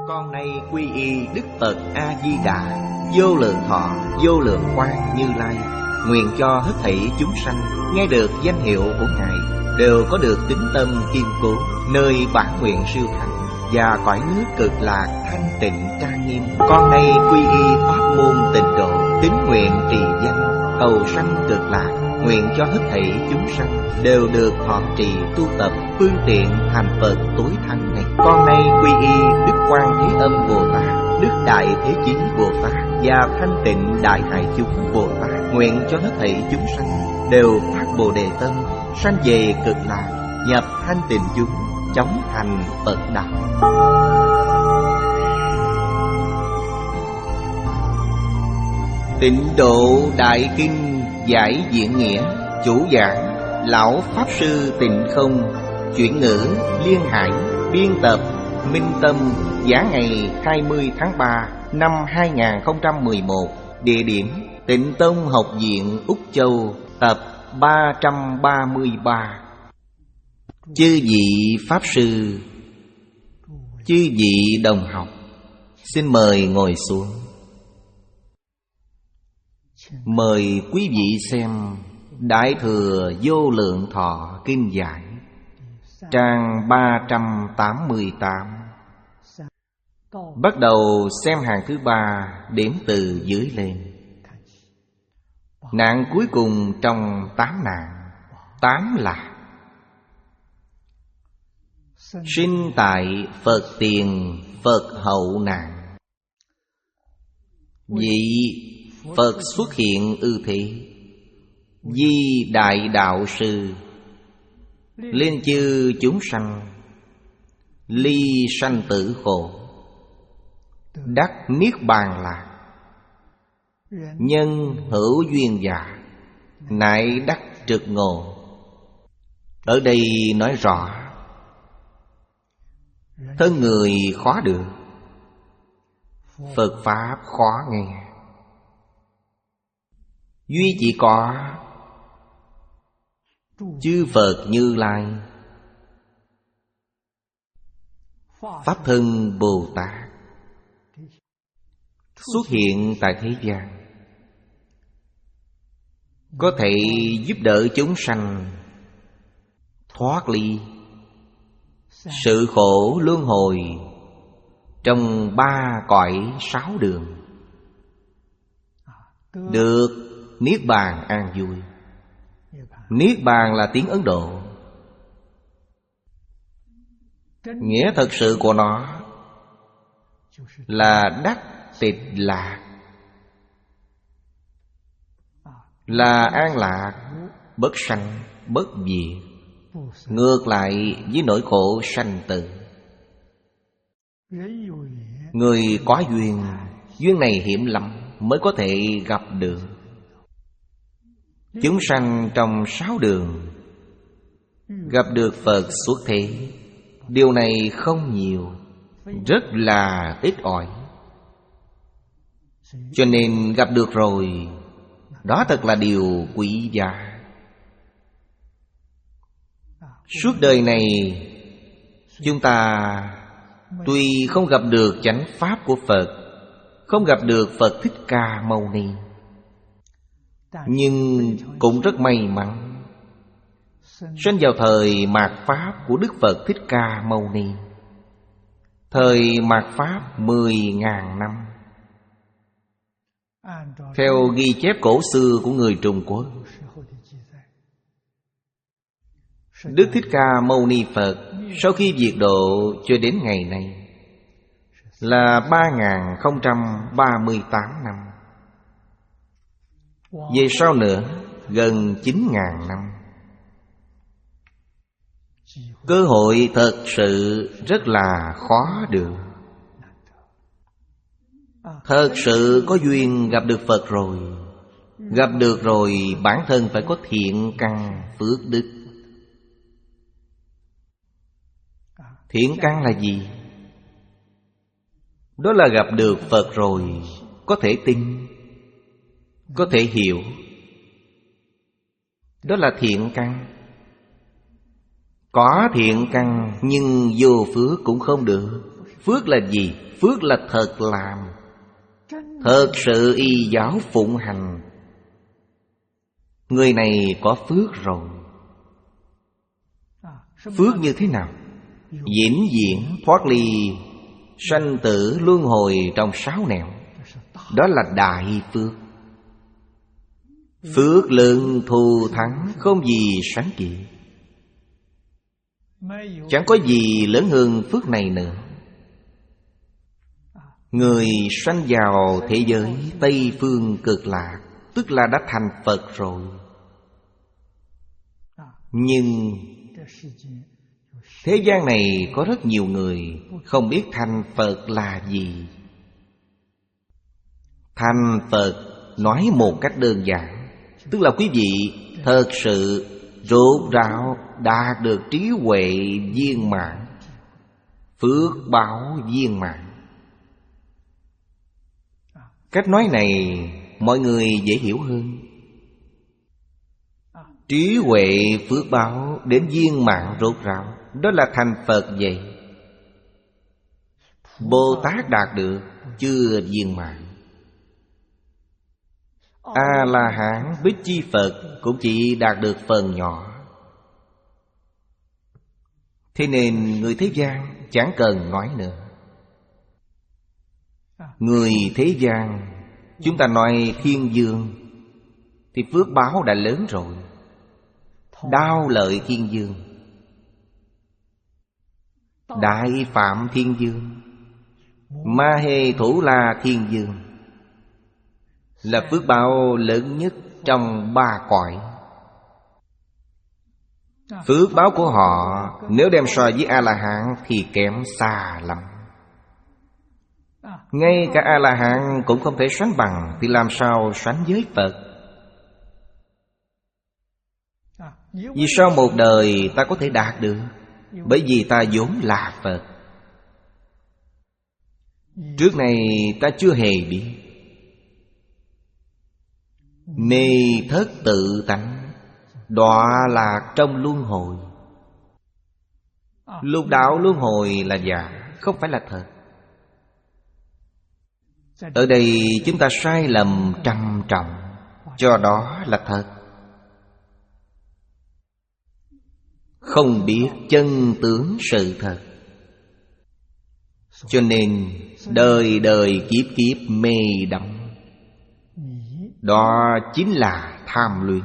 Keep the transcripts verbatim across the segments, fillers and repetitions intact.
Con nay quy y Đức Phật A-di-đà, vô lượng thọ, vô lượng quang Như Lai. Nguyện cho hết thảy chúng sanh nghe được danh hiệu của Ngài đều có được tín tâm kiên cố, nơi bản nguyện siêu thắng và cõi nước cực lạc thanh tịnh trang nghiêm. Con nay quy y pháp môn tịnh độ, tín nguyện trì danh cầu sanh cực lạc. Nguyện cho hết thảy chúng sanh đều được thọ trì tu tập phương tiện thành Phật tối thắng này. Con nay quy y Đức Quan Thế Âm Bồ Tát, Đức Đại Thế Chí Bồ Tát và Thanh Tịnh Đại Hải Chúng Bồ Tát. Nguyện cho hết thảy chúng sanh đều phát Bồ Đề tâm, sanh về cực lạc, nhập thanh tịnh chúng, chóng thành Phật đạo. Tịnh Độ Đại Kinh Giải Diễn Nghĩa. Chủ giảng Lão Pháp Sư Tịnh Không. Chuyển ngữ Liên Hải. Biên tập Minh Tâm. Giảng ngày hai mươi tháng ba năm hai nghìn không trăm mười một. Địa điểm Tịnh Tông Học viện Úc Châu. Tập ba trăm ba mươi ba. Chư vị Pháp Sư, chư vị đồng học, xin mời ngồi xuống. Mời quý vị xem Đại Thừa Vô Lượng Thọ Kinh Giải, trang ba trăm tám mươi tám. Bắt đầu xem hàng thứ ba, đếm từ dưới lên. Nạn cuối cùng trong tám nạn. Tám là sinh tại Phật tiền Phật hậu nạn. Vị Phật xuất hiện ư thế, Di Đại Đạo Sư, lên chư chúng sanh, ly sanh tử khổ, đắc niết bàn lạc. Nhân hữu duyên giả, nại đắc trực ngộ. Ở đây nói rõ thân người khó được, Phật Pháp khó nghe. Duy chỉ có chư Phật Như Lai, Pháp Thân Bồ Tát xuất hiện tại thế gian, có thể giúp đỡ chúng sanh thoát ly sự khổ luân hồi trong ba cõi sáu đường, được niết bàn an vui. Niết bàn là tiếng Ấn Độ. Nghĩa thật sự của nó là đắc tịch lạc, là an lạc, bất sanh, bất diệt, ngược lại với nỗi khổ sanh tử. Người có duyên, duyên này hiểm lắm mới có thể gặp được. Chúng sanh trong sáu đường gặp được Phật xuất thế, điều này không nhiều, rất là ít ỏi. Cho nên gặp được rồi, đó thật là điều quý giá. Suốt đời này chúng ta tuy không gặp được chánh pháp của Phật, không gặp được Phật Thích Ca Mâu Ni, nhưng cũng rất may mắn sinh vào thời mạt Pháp của Đức Phật Thích Ca Mâu Ni. Thời mạt Pháp mười ngàn năm. Theo ghi chép cổ xưa của người Trung Quốc, Đức Thích Ca Mâu Ni Phật sau khi diệt độ cho đến ngày nay là ba nghìn không trăm ba mươi tám năm. Về sau nữa gần chín nghìn năm. Cơ hội thật sự rất là khó được. Thật sự có duyên gặp được Phật rồi, gặp được rồi bản thân phải có thiện căn phước đức. Thiện căn là gì? Đó là gặp được Phật rồi có thể tin, có thể hiểu. Đó là thiện căn. Có thiện căn nhưng vô phước cũng không được. Phước là gì? Phước là thật làm, thật sự y giáo phụng hành. Người này có phước rồi. Phước như thế nào? Vĩnh viễn thoát ly sanh tử luân hồi trong sáu nẻo. Đó là đại phước. Phước lượng thù thắng không gì sánh kịp. Chẳng có gì lớn hơn phước này nữa. Người sanh vào thế giới Tây Phương Cực Lạc, tức là đã thành Phật rồi. Nhưng thế gian này có rất nhiều người không biết thành Phật là gì. Thành Phật nói một cách đơn giản, tức là quý vị thật sự rốt ráo đạt được trí huệ viên mãn, phước báo viên mãn. Cách nói này mọi người dễ hiểu hơn. Trí huệ phước báo đến viên mãn rốt ráo, đó là thành Phật vậy. Bồ Tát đạt được chưa viên mãn. A-la-hán Bích Chi Phật cũng chỉ đạt được phần nhỏ. Thế nên người thế gian chẳng cần nói nữa. Người thế gian, chúng ta nói thiên dương, thì phước báo đã lớn rồi. Đao lợi thiên dương, đại phạm thiên dương, ma hê thủ la thiên dương, là phước báo lớn nhất trong ba cõi. Phước báo của họ nếu đem so với A-la-hán thì kém xa lắm. Ngay cả A-la-hán cũng không thể sánh bằng, thì làm sao sánh với Phật? Vì sao một đời ta có thể đạt được? Bởi vì ta vốn là Phật. Trước này ta chưa hề biết. Mê thất tự tánh, đọa lạc trong luân hồi. Lục đạo luân hồi là giả, không phải là thật. Ở đây chúng ta sai lầm trầm trọng, cho đó là thật. Không biết chân tướng sự thật, cho nên đời đời kiếp kiếp mê đắm. Đó chính là tham luyện.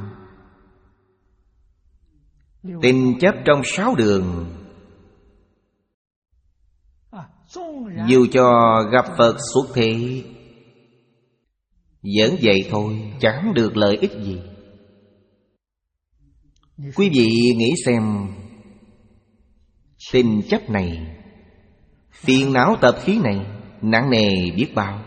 Tình chấp trong sáu đường, dù cho gặp Phật xuất thế vẫn vậy thôi, chẳng được lợi ích gì. Quý vị nghĩ xem, tình chấp này, phiền não tập khí này nặng nề biết bao.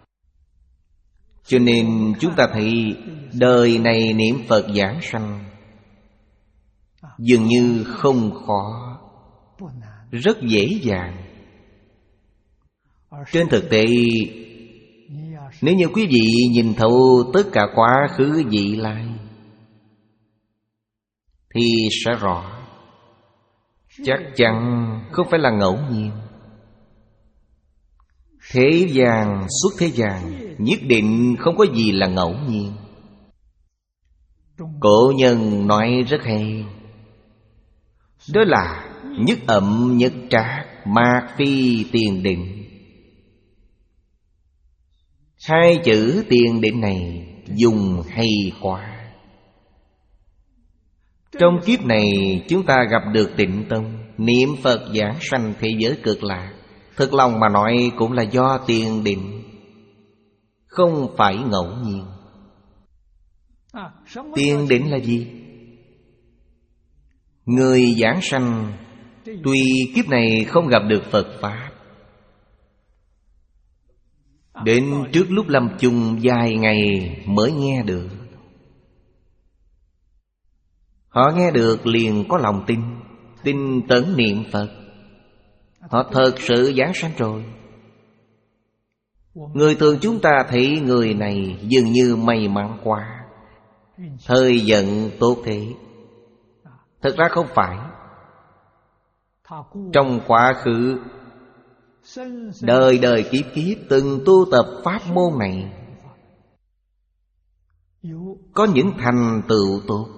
Cho nên chúng ta thấy đời này niệm Phật giảng sanh dường như không khó, rất dễ dàng. Trên thực tế, nếu như quý vị nhìn thấu tất cả quá khứ vị lai thì sẽ rõ, chắc chắn không phải là ngẫu nhiên. Thế gian xuất thế gian nhất định không có gì là ngẫu nhiên. Cổ nhân nói rất hay, đó là nhất ậm nhất trác, mạc phi tiền định. Hai chữ tiền định này dùng hay quá. Trong kiếp này chúng ta gặp được Tịnh Tông, niệm Phật giảng sanh thế giới cực lạc. Thực lòng mà nói cũng là do tiền định, không phải ngẫu nhiên. Tiền định là gì? Người giảng sanh tuy kiếp này không gặp được Phật Pháp, đến trước lúc lâm chung vài ngày mới nghe được. Họ nghe được liền có lòng tin, tin tấn niệm Phật. Họ thật sự giảng sanh rồi. Người thường chúng ta thấy người này dường như may mắn quá, thời vận tốt thế. Thật ra không phải. Trong quá khứ Đời đời kiếp kiếp từng tu tập pháp môn này, có những thành tựu tốt.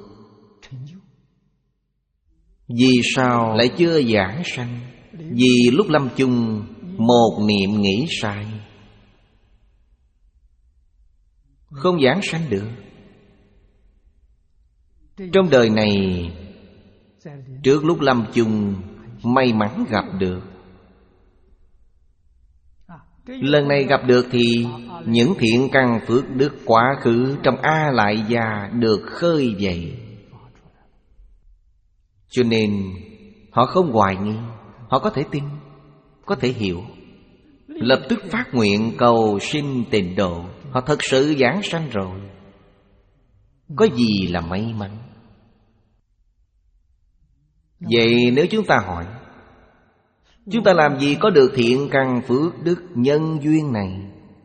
Vì sao lại chưa giảng sanh? Vì lúc lâm chung một niệm nghĩ sai, không giảng sanh được. Trong đời này, trước lúc lâm chung may mắn gặp được. Lần này gặp được thì những thiện căn phước đức quá khứ trong A Lại Gia được khơi dậy. Cho nên họ không hoài nghi, họ có thể tin, có thể hiểu, lập tức phát nguyện cầu sinh tịnh độ. Họ thật sự giảng sanh rồi. Có gì là may mắn? Vậy nếu chúng ta hỏi, chúng ta làm gì có được thiện căn phước đức nhân duyên này?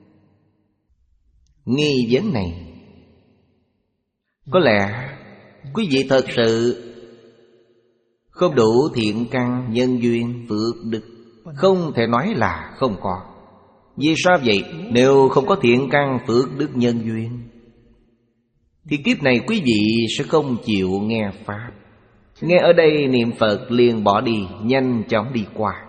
Nghi vấn này, có lẽ quý vị thật sự không đủ thiện căn nhân duyên phước đức. Không thể nói là không có. Vì sao vậy? Nếu không có thiện căn phước đức nhân duyên thì kiếp này quý vị sẽ không chịu nghe Pháp. Nghe ở đây niệm Phật liền bỏ đi, nhanh chóng đi qua.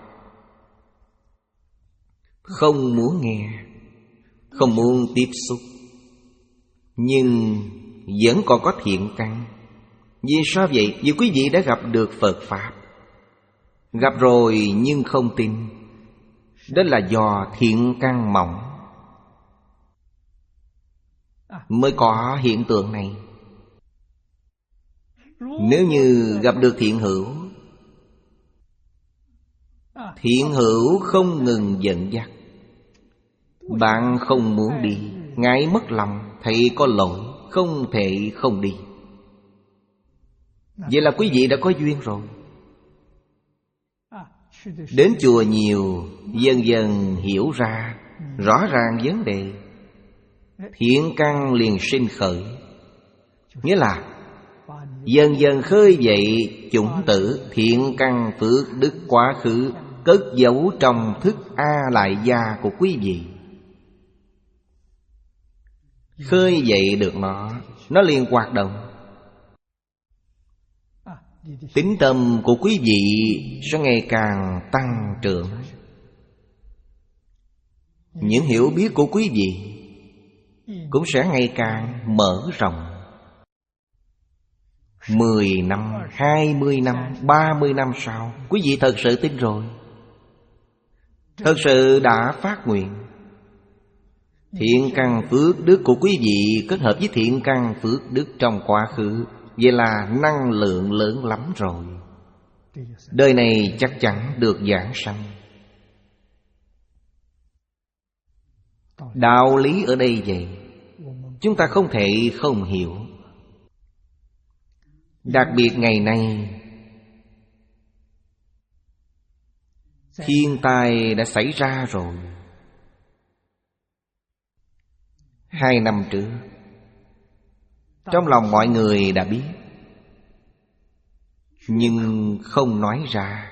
Không muốn nghe, không muốn tiếp xúc, nhưng vẫn còn có thiện căn. Vì sao vậy? Vì quý vị đã gặp được Phật Pháp. Gặp rồi nhưng không tin. Đó là do thiện căn mỏng mới có hiện tượng này. Nếu như gặp được thiện hữu, thiện hữu không ngừng dẫn dắt, bạn không muốn đi, ngại mất lòng, thấy có lỗi, không thể không đi. Vậy là quý vị đã có duyên rồi. Đến chùa nhiều, dần dần hiểu ra rõ ràng vấn đề, thiện căn liền sinh khởi. Nghĩa là dần dần khơi dậy chủng tử thiện căn phước đức quá khứ cất giấu trong thức A Lại Gia của quý vị. Khơi dậy được nó, nó liền hoạt động. Tín tâm của quý vị sẽ ngày càng tăng trưởng. Những hiểu biết của quý vị cũng sẽ ngày càng mở rộng. Mười năm, hai mươi năm, ba mươi năm sau, quý vị thật sự tin rồi, thật sự đã phát nguyện. Thiện căn phước đức của quý vị kết hợp với thiện căn phước đức trong quá khứ, vậy là năng lượng lớn lắm rồi. Đời này chắc chắn được giảng sanh. Đạo lý ở đây vậy, chúng ta không thể không hiểu. Đặc biệt ngày nay, thiên tai đã xảy ra rồi. Hai năm trước, trong lòng mọi người đã biết, nhưng không nói ra.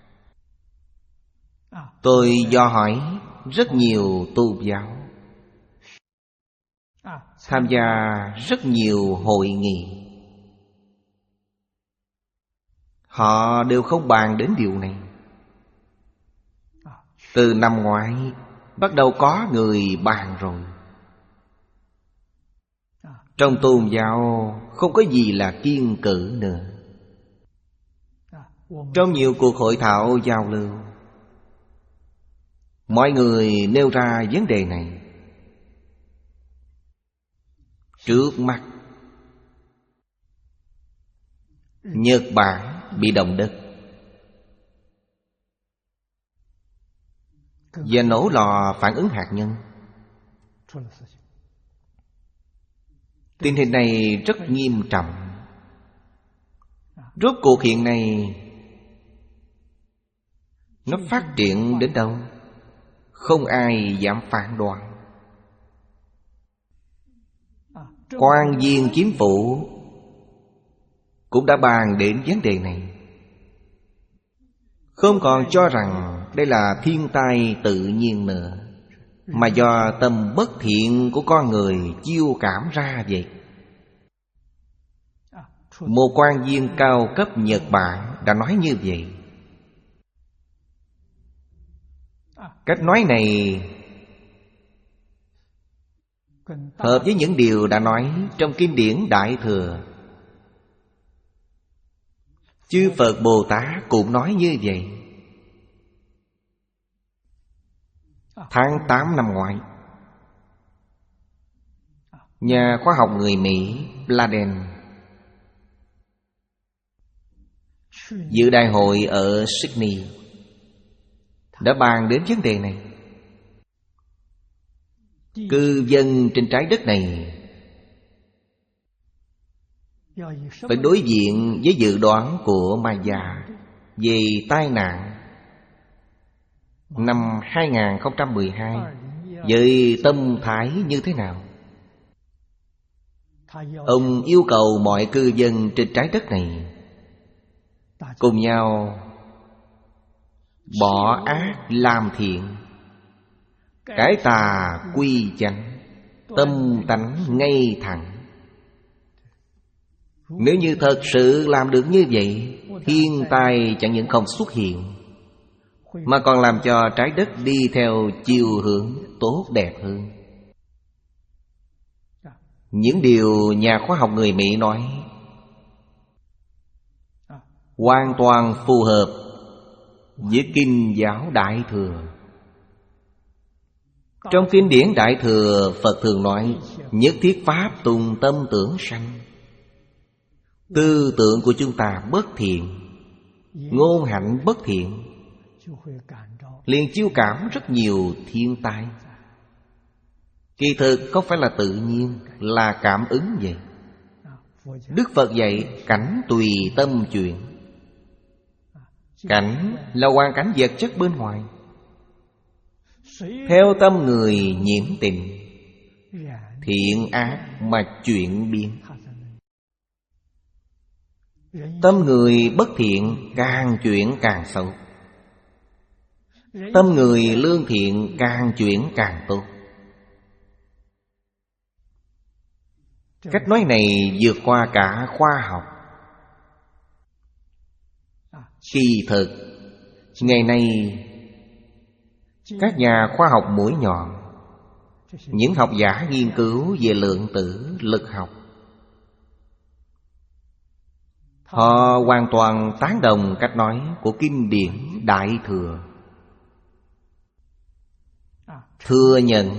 Tôi do hỏi rất nhiều tôn giáo, tham gia rất nhiều hội nghị. Họ đều không bàn đến điều này. Từ năm ngoái bắt đầu có người bàn rồi. Trong tôn giáo không có gì là kiêng cữ nữa. Trong nhiều cuộc hội thảo giao lưu, mọi người nêu ra vấn đề này. Trước mắt, Nhật Bản bị động đất và nổ lò phản ứng hạt nhân. Tình hình này rất nghiêm trọng. Rốt cuộc hiện nay nó phát triển đến đâu, không ai dám phán đoán. Quan viên chính phủ cũng đã bàn đến vấn đề này, không còn cho rằng Đây là thiên tai tự nhiên nữa, mà do tâm bất thiện của con người chiêu cảm ra vậy. Một quan viên cao cấp Nhật Bản đã nói như vậy. Cách nói này hợp với những điều đã nói trong kinh điển Đại Thừa. Chư Phật Bồ Tát cũng nói như vậy. Tháng tám năm ngoái, nhà khoa học người Mỹ Bladen dự đại hội ở Sydney đã bàn đến vấn đề này. Cư dân trên trái đất này phải đối diện với dự đoán của Maya về tai nạn năm hai không một hai với tâm thái như thế nào. Ông yêu cầu mọi cư dân trên trái đất này cùng nhau bỏ ác làm thiện, cải tà quy chánh, tâm tánh ngay thẳng. Nếu như thật sự làm được như vậy, thiên tai chẳng những không xuất hiện, mà còn làm cho trái đất đi theo chiều hướng tốt đẹp hơn. Những điều nhà khoa học người Mỹ nói hoàn toàn phù hợp với kinh giáo Đại Thừa. Trong kinh điển Đại Thừa, Phật thường nói nhất thiết pháp tùng tâm tưởng sanh. Tư tưởng của chúng ta bất thiện, ngôn hạnh bất thiện, liền chiêu cảm rất nhiều thiên tai. Kỳ thực không phải là tự nhiên, là cảm ứng vậy. Đức Phật dạy cảnh tùy tâm chuyển. Cảnh là hoàn cảnh vật chất bên ngoài, theo tâm người nhiễm tình, thiện ác mà chuyển biến. Tâm người bất thiện càng chuyển càng xấu, tâm người lương thiện càng chuyển càng tốt. Cách nói này vượt qua cả khoa học. Kỳ thực, ngày nay các nhà khoa học mũi nhọn, những học giả nghiên cứu về lượng tử lực học, họ hoàn toàn tán đồng cách nói của kinh điển Đại Thừa, thừa nhận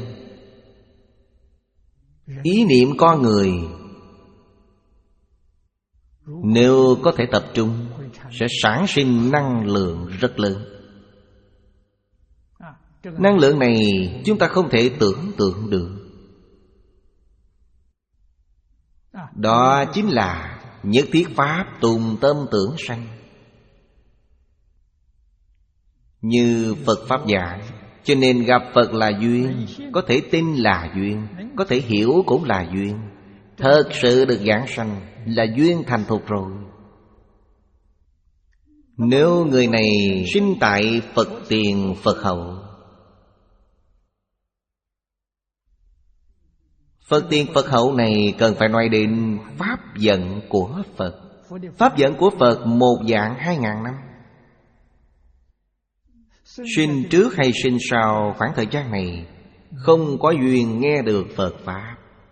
ý niệm con người nếu có thể tập trung sẽ sản sinh năng lượng rất lớn. Năng lượng này chúng ta không thể tưởng tượng được. Đó chính là nhất thiết pháp tùng tâm tưởng sanh. Như Phật Pháp giảng, cho nên gặp Phật là duyên, có thể tin là duyên, có thể hiểu cũng là duyên. Thật sự được giảng sanh là duyên thành thục rồi. Nếu người này sinh tại Phật tiền Phật hậu, Phật tiền Phật hậu này cần phải nói đến pháp vận của Phật. Pháp vận của Phật một dạng hai ngàn năm. Sinh trước hay sinh sau khoảng thời gian này không có duyên nghe được Phật Pháp.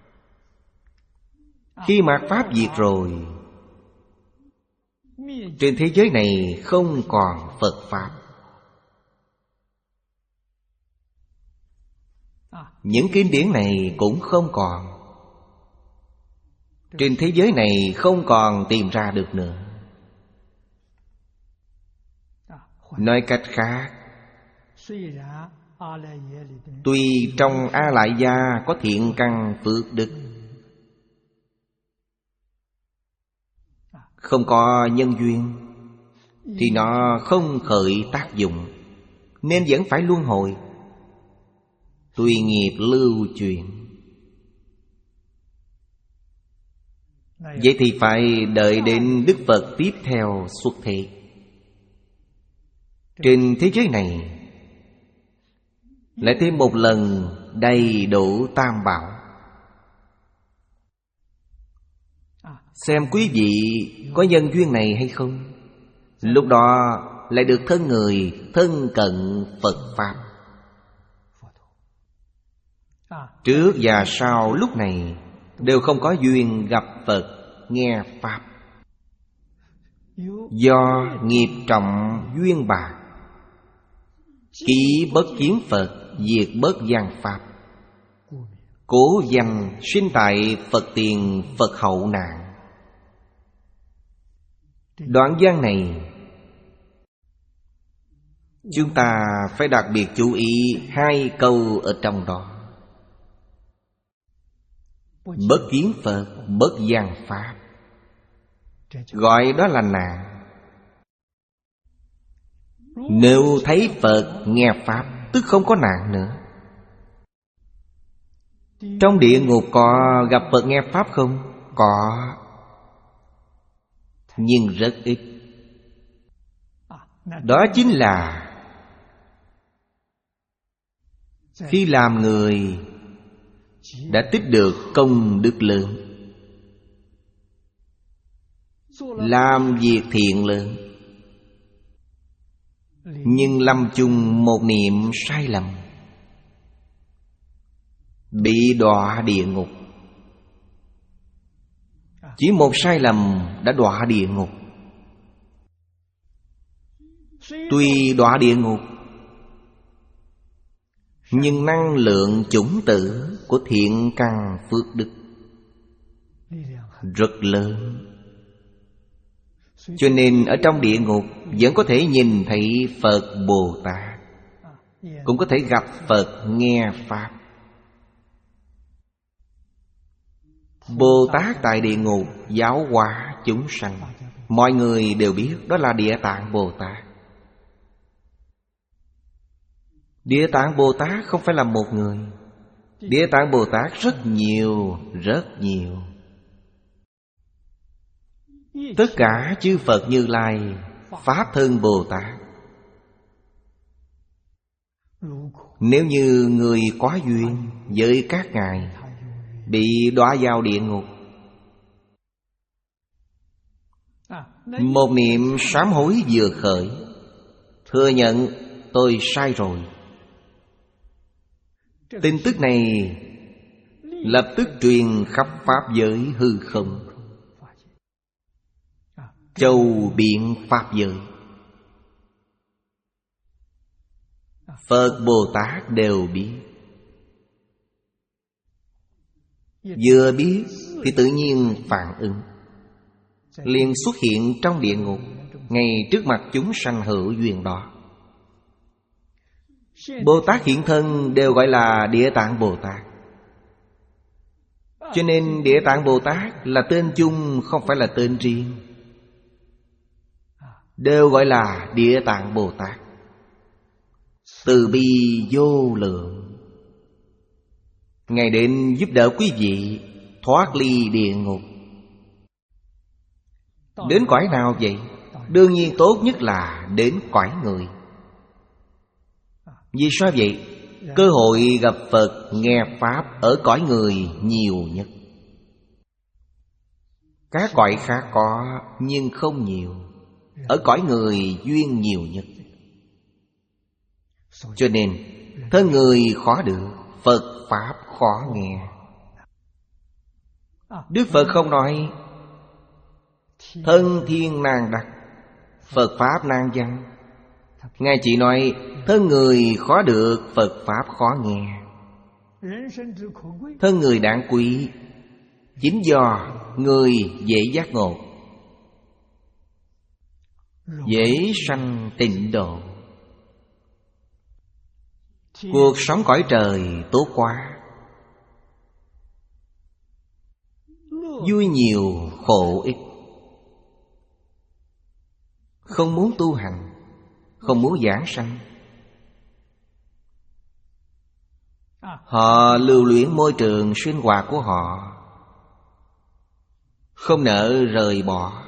Khi mạt Pháp diệt rồi, trên thế giới này không còn Phật Pháp. Những kinh điển này cũng không còn. Trên thế giới này không còn tìm ra được nữa. Nói cách khác, tuy trong A Lại Gia có thiện căn phước đức, không có nhân duyên thì nó không khởi tác dụng, nên vẫn phải luân hồi, tùy nghiệp lưu chuyển. Vậy thì phải đợi đến Đức Phật tiếp theo xuất thế. Trên thế giới này lại thêm một lần đầy đủ tam bảo. Xem quý vị có nhân duyên này hay không. Lúc đó lại được thân người thân cận Phật Pháp. Trước và sau lúc này đều không có duyên gặp Phật, nghe Pháp. Do nghiệp trọng duyên bạc, ký bất kiến Phật, diệt bất gian Pháp. Cố danh sinh tại Phật tiền Phật hậu nạn. Đoạn văn này chúng ta phải đặc biệt chú ý hai câu ở trong đó. Bất kiến Phật, bất gian Pháp, gọi đó là nạn. Nếu thấy Phật, nghe Pháp, tức không có nạn nữa. Trong địa ngục có gặp Phật nghe Pháp không? Có, nhưng rất ít. Đó chính là khi làm người đã tích được công đức lớn, làm việc thiện lớn, nhưng lâm chung một niệm sai lầm, bị đọa địa ngục. Chỉ một sai lầm đã đọa địa ngục. Tuy đọa địa ngục, nhưng năng lượng chủng tử của thiện căn phước đức rất lớn. Cho nên ở trong địa ngục vẫn có thể nhìn thấy Phật Bồ Tát, cũng có thể gặp Phật nghe Pháp. Bồ Tát tại địa ngục giáo hóa chúng sanh, mọi người đều biết đó là Địa Tạng Bồ Tát. Địa Tạng Bồ Tát không phải là một người. Địa Tạng Bồ Tát rất nhiều, rất nhiều. Tất cả chư Phật Như Lai, Pháp Thân Bồ Tát. Nếu như người quá duyên với các ngài, bị đọa vào địa ngục, một niệm sám hối vừa khởi, thừa nhận tôi sai rồi, tin tức này lập tức truyền khắp Pháp giới hư không, châu biện Pháp giới. Phật Bồ Tát đều biết. Vừa biết thì tự nhiên phản ứng, liền xuất hiện trong địa ngục, ngay trước mặt chúng sanh hữu duyên đó. Bồ Tát hiện thân đều gọi là Địa Tạng Bồ Tát. Cho nên Địa Tạng Bồ Tát là tên chung, không phải là tên riêng. Đều gọi là Địa Tạng Bồ Tát. Từ bi vô lượng, Ngài đến giúp đỡ quý vị thoát ly địa ngục. Đến cõi nào vậy? Đương nhiên tốt nhất là đến cõi người. Vì sao vậy? Cơ hội gặp Phật nghe Pháp ở cõi người nhiều nhất. Các cõi khác có nhưng không nhiều. Ở cõi người duyên nhiều nhất. Cho nên thân người khó được, Phật Pháp khó nghe. Đức Phật không nói thân thiên nan đắc, Phật Pháp nan văn. Ngài chỉ nói thân người khó được, Phật Pháp khó nghe. Thân người đáng quý chính do người dễ giác ngộ, dễ sanh tịnh độ. Cuộc sống cõi trời tốt quá, vui nhiều khổ ít. Không muốn tu hành, không muốn giảng sanh, họ lưu luyến môi trường sinh hoạt của họ, không nỡ rời bỏ.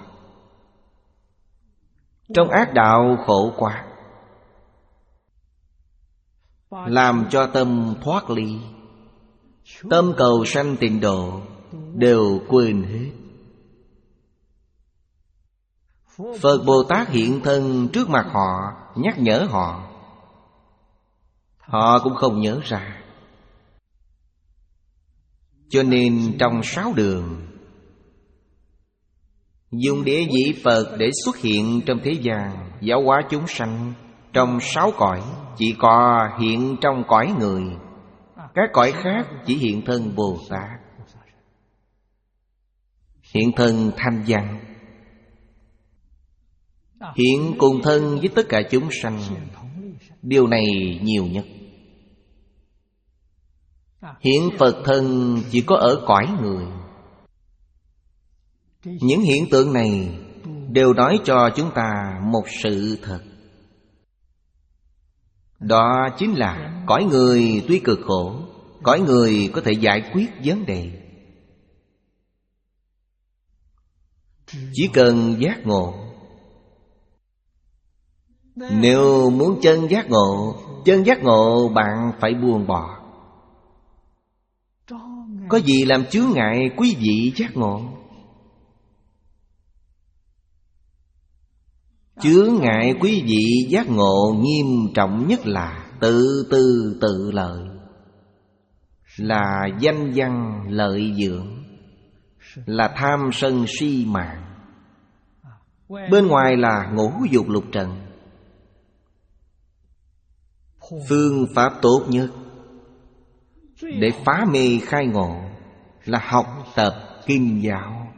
Trong ác đạo khổ quá. làm cho tâm thoát ly, tâm cầu sanh tịnh độ đều quên hết. Phật Bồ Tát hiện thân trước mặt họ, nhắc nhở họ, họ cũng không nhớ ra. Cho nên trong sáu đường, dùng địa vị Phật để xuất hiện trong thế gian, giáo hóa chúng sanh. Trong sáu cõi chỉ có hiện trong cõi người, các cõi khác chỉ hiện thân Bồ Tát, hiện thân thanh văn, hiện cùng thân với tất cả chúng sanh. Điều này nhiều nhất. Hiện Phật thân chỉ có ở cõi người. Những hiện tượng này đều nói cho chúng ta một sự thật. Đó chính là cõi người tuy cực khổ, cõi người có thể giải quyết vấn đề. Chỉ cần giác ngộ. Nếu muốn chân giác ngộ, chân giác ngộ bạn phải buông bỏ. Có gì làm chướng ngại quý vị giác ngộ? Chướng ngại quý vị giác ngộ nghiêm trọng nhất là tự tư tự lợi, là danh văn lợi dưỡng, là tham sân si mạng. Bên ngoài là ngũ dục lục trần. Phương pháp tốt nhất để phá mê khai ngộ là học tập kinh giáo.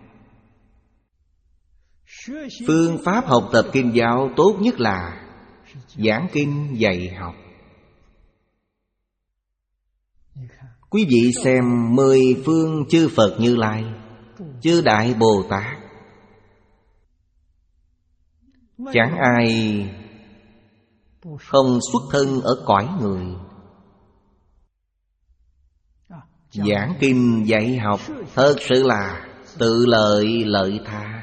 Phương pháp học tập kinh giáo tốt nhất là giảng kinh dạy học. Quý vị xem mười phương chư Phật Như Lai, chư Đại Bồ Tát, chẳng ai không xuất thân ở cõi người. Giảng kinh dạy học thật sự là tự lợi lợi tha.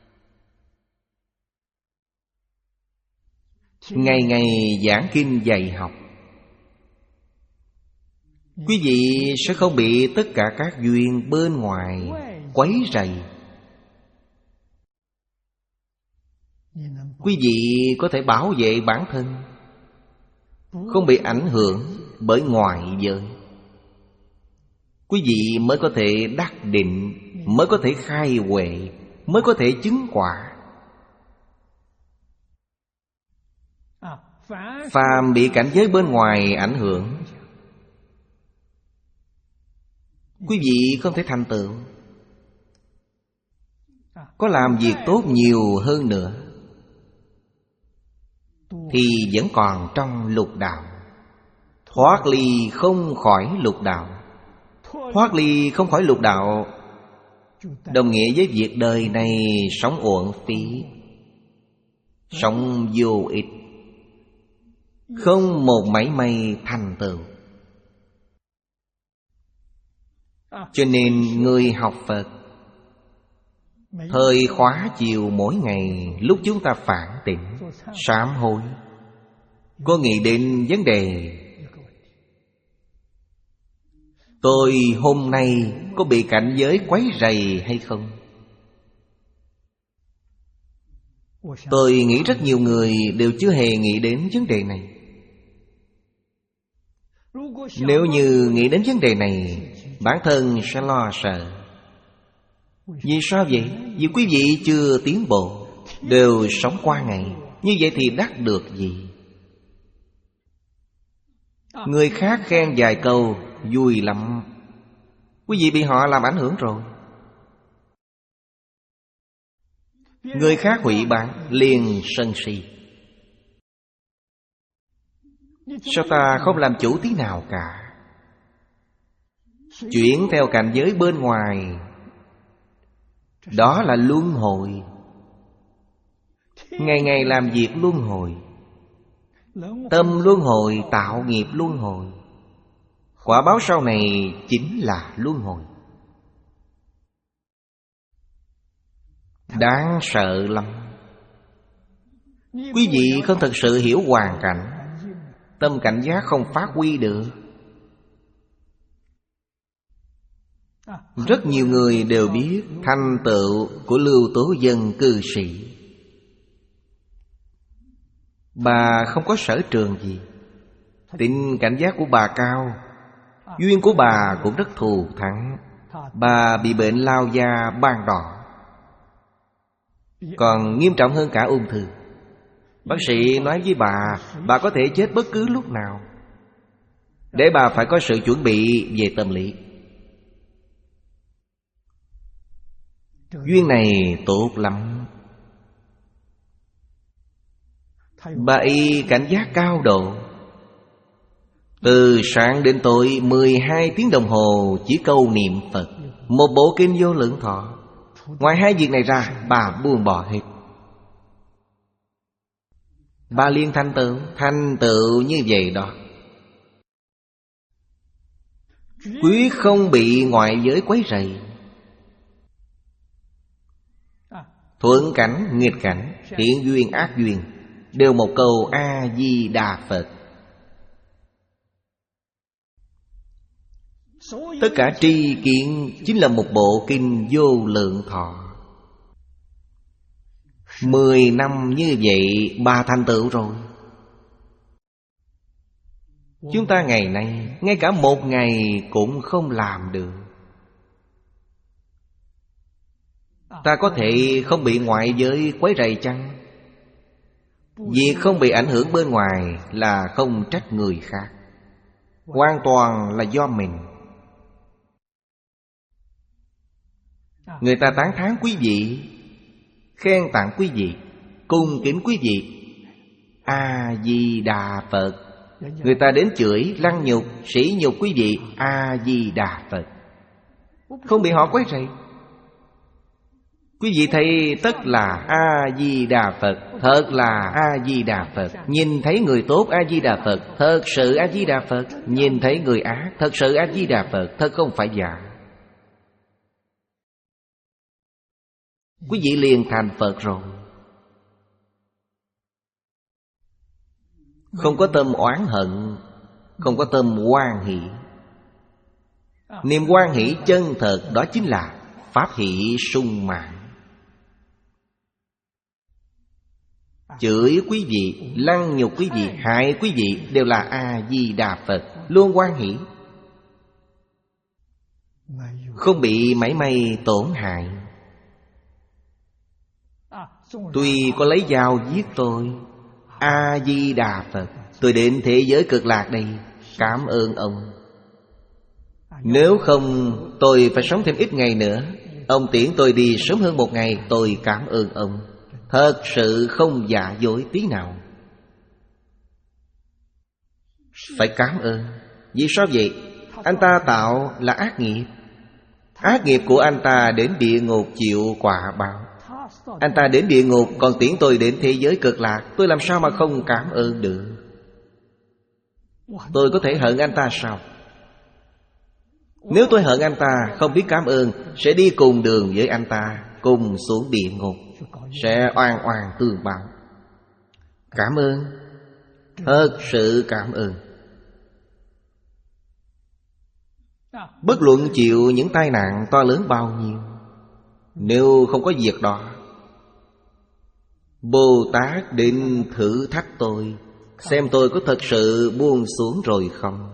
Ngày ngày giảng kinh dạy học, quý vị sẽ không bị tất cả các duyên bên ngoài quấy rầy. Quý vị có thể bảo vệ bản thân, không bị ảnh hưởng bởi ngoại giới. Quý vị mới có thể đắc định, mới có thể khai huệ, mới có thể chứng quả. Phàm bị cảnh giới bên ngoài ảnh hưởng, quý vị không thể thành tựu. Có làm việc tốt nhiều hơn nữa thì vẫn còn trong lục đạo. Thoát ly không khỏi lục đạo. Thoát ly không khỏi lục đạo đồng nghĩa với việc đời này sống uổng phí, sống vô ích, không một mảy may thành tựu. Cho nên người học Phật, thời khóa chiều mỗi ngày, lúc chúng ta phản tỉnh, sám hối, có nghĩ đến vấn đề tôi hôm nay có bị cảnh giới quấy rầy hay không? Tôi nghĩ rất nhiều người đều chưa hề nghĩ đến vấn đề này. Nếu như nghĩ đến vấn đề này, bản thân sẽ lo sợ. Vì sao vậy? Vì quý vị chưa tiến bộ, đều sống qua ngày. Như vậy thì đắc được gì? Người khác khen vài câu vui lắm, quý vị bị họ làm ảnh hưởng rồi. Người khác hủy bán liền sân si. Sao ta không làm chủ tí nào cả? Chuyển theo cảnh giới bên ngoài, đó là luân hồi. Ngày ngày làm việc luân hồi, tâm luân hồi tạo nghiệp luân hồi. Quả báo sau này chính là luân hồi. Đáng sợ lắm. Quý vị không thật sự hiểu hoàn cảnh, tâm cảnh giác không phát huy được. Rất nhiều người đều biết thành tựu của Lưu Tố Dân cư sĩ. Bà không có sở trường gì, tính cảnh giác của bà cao, duyên của bà cũng rất thù thắng. Bà bị bệnh lao da ban đỏ, còn nghiêm trọng hơn cả ung thư. Bác sĩ nói với bà, bà có thể chết bất cứ lúc nào, để bà phải có sự chuẩn bị về tâm lý. Duyên này tốt lắm. Bà y cảnh giác cao độ, từ sáng đến tối mười hai tiếng đồng hồ chỉ câu niệm Phật, một bộ kinh Vô Lượng Thọ. Ngoài hai việc này ra, bà buông bỏ hết. Bà liền thành tựu, thành tựu như vậy đó, quyết không bị ngoại giới quấy rầy. Thuận cảnh, nghịch cảnh, thiện duyên, ác duyên, đều một câu A-di-đà Phật. Tất cả tri kiến chính là một bộ kinh Vô Lượng Thọ. Mười năm như vậy bà thành tựu rồi. Chúng ta ngày nay ngay cả một ngày cũng không làm được. Ta có thể không bị ngoại giới quấy rầy chăng? Việc không bị ảnh hưởng bên ngoài là không trách người khác, hoàn toàn là do mình. Người ta tán thán quý vị, khen tặng quý vị, cung kính quý vị, A-di-đà Phật. Người ta đến chửi, lăng nhục, sỉ nhục quý vị, A-di-đà Phật, không bị họ quấy rầy. Quý vị thấy tất là A-di-đà Phật, thật là A-di-đà Phật. Nhìn thấy người tốt A-di-đà Phật, thật sự A-di-đà Phật. Nhìn thấy người ác, thật sự A-di-đà Phật, thật không phải giả. Quý vị liền thành Phật rồi. Không có tâm oán hận, không có tâm hoan hỷ. Niềm hoan hỷ chân thật đó chính là pháp hỷ sung mãn. Chửi quý vị, lăng nhục quý vị, hại quý vị đều là A-di-đà Phật, luôn hoan hỷ, không bị mảy may tổn hại. Tuy có lấy dao giết tôi, A-di-đà Phật, tôi đến thế giới cực lạc đây, cảm ơn ông. Nếu không tôi phải sống thêm ít ngày nữa, ông tiễn tôi đi sớm hơn một ngày, tôi cảm ơn ông. Thật sự không giả dối tí nào. Phải cảm ơn. Vì sao vậy? Anh ta tạo là ác nghiệp. Ác nghiệp của anh ta đến địa ngục chịu quả báo. Anh ta đến địa ngục còn tiễn tôi đến thế giới cực lạc, tôi làm sao mà không cảm ơn được? Tôi có thể hận anh ta sao? Nếu tôi hận anh ta, không biết cảm ơn, sẽ đi cùng đường với anh ta, cùng xuống địa ngục, sẽ oan oan tương báo. Cảm ơn, thật sự cảm ơn. Bất luận chịu những tai nạn to lớn bao nhiêu, nếu không có việc đó, Bồ Tát định thử thách tôi, xem tôi có thật sự buông xuống rồi không,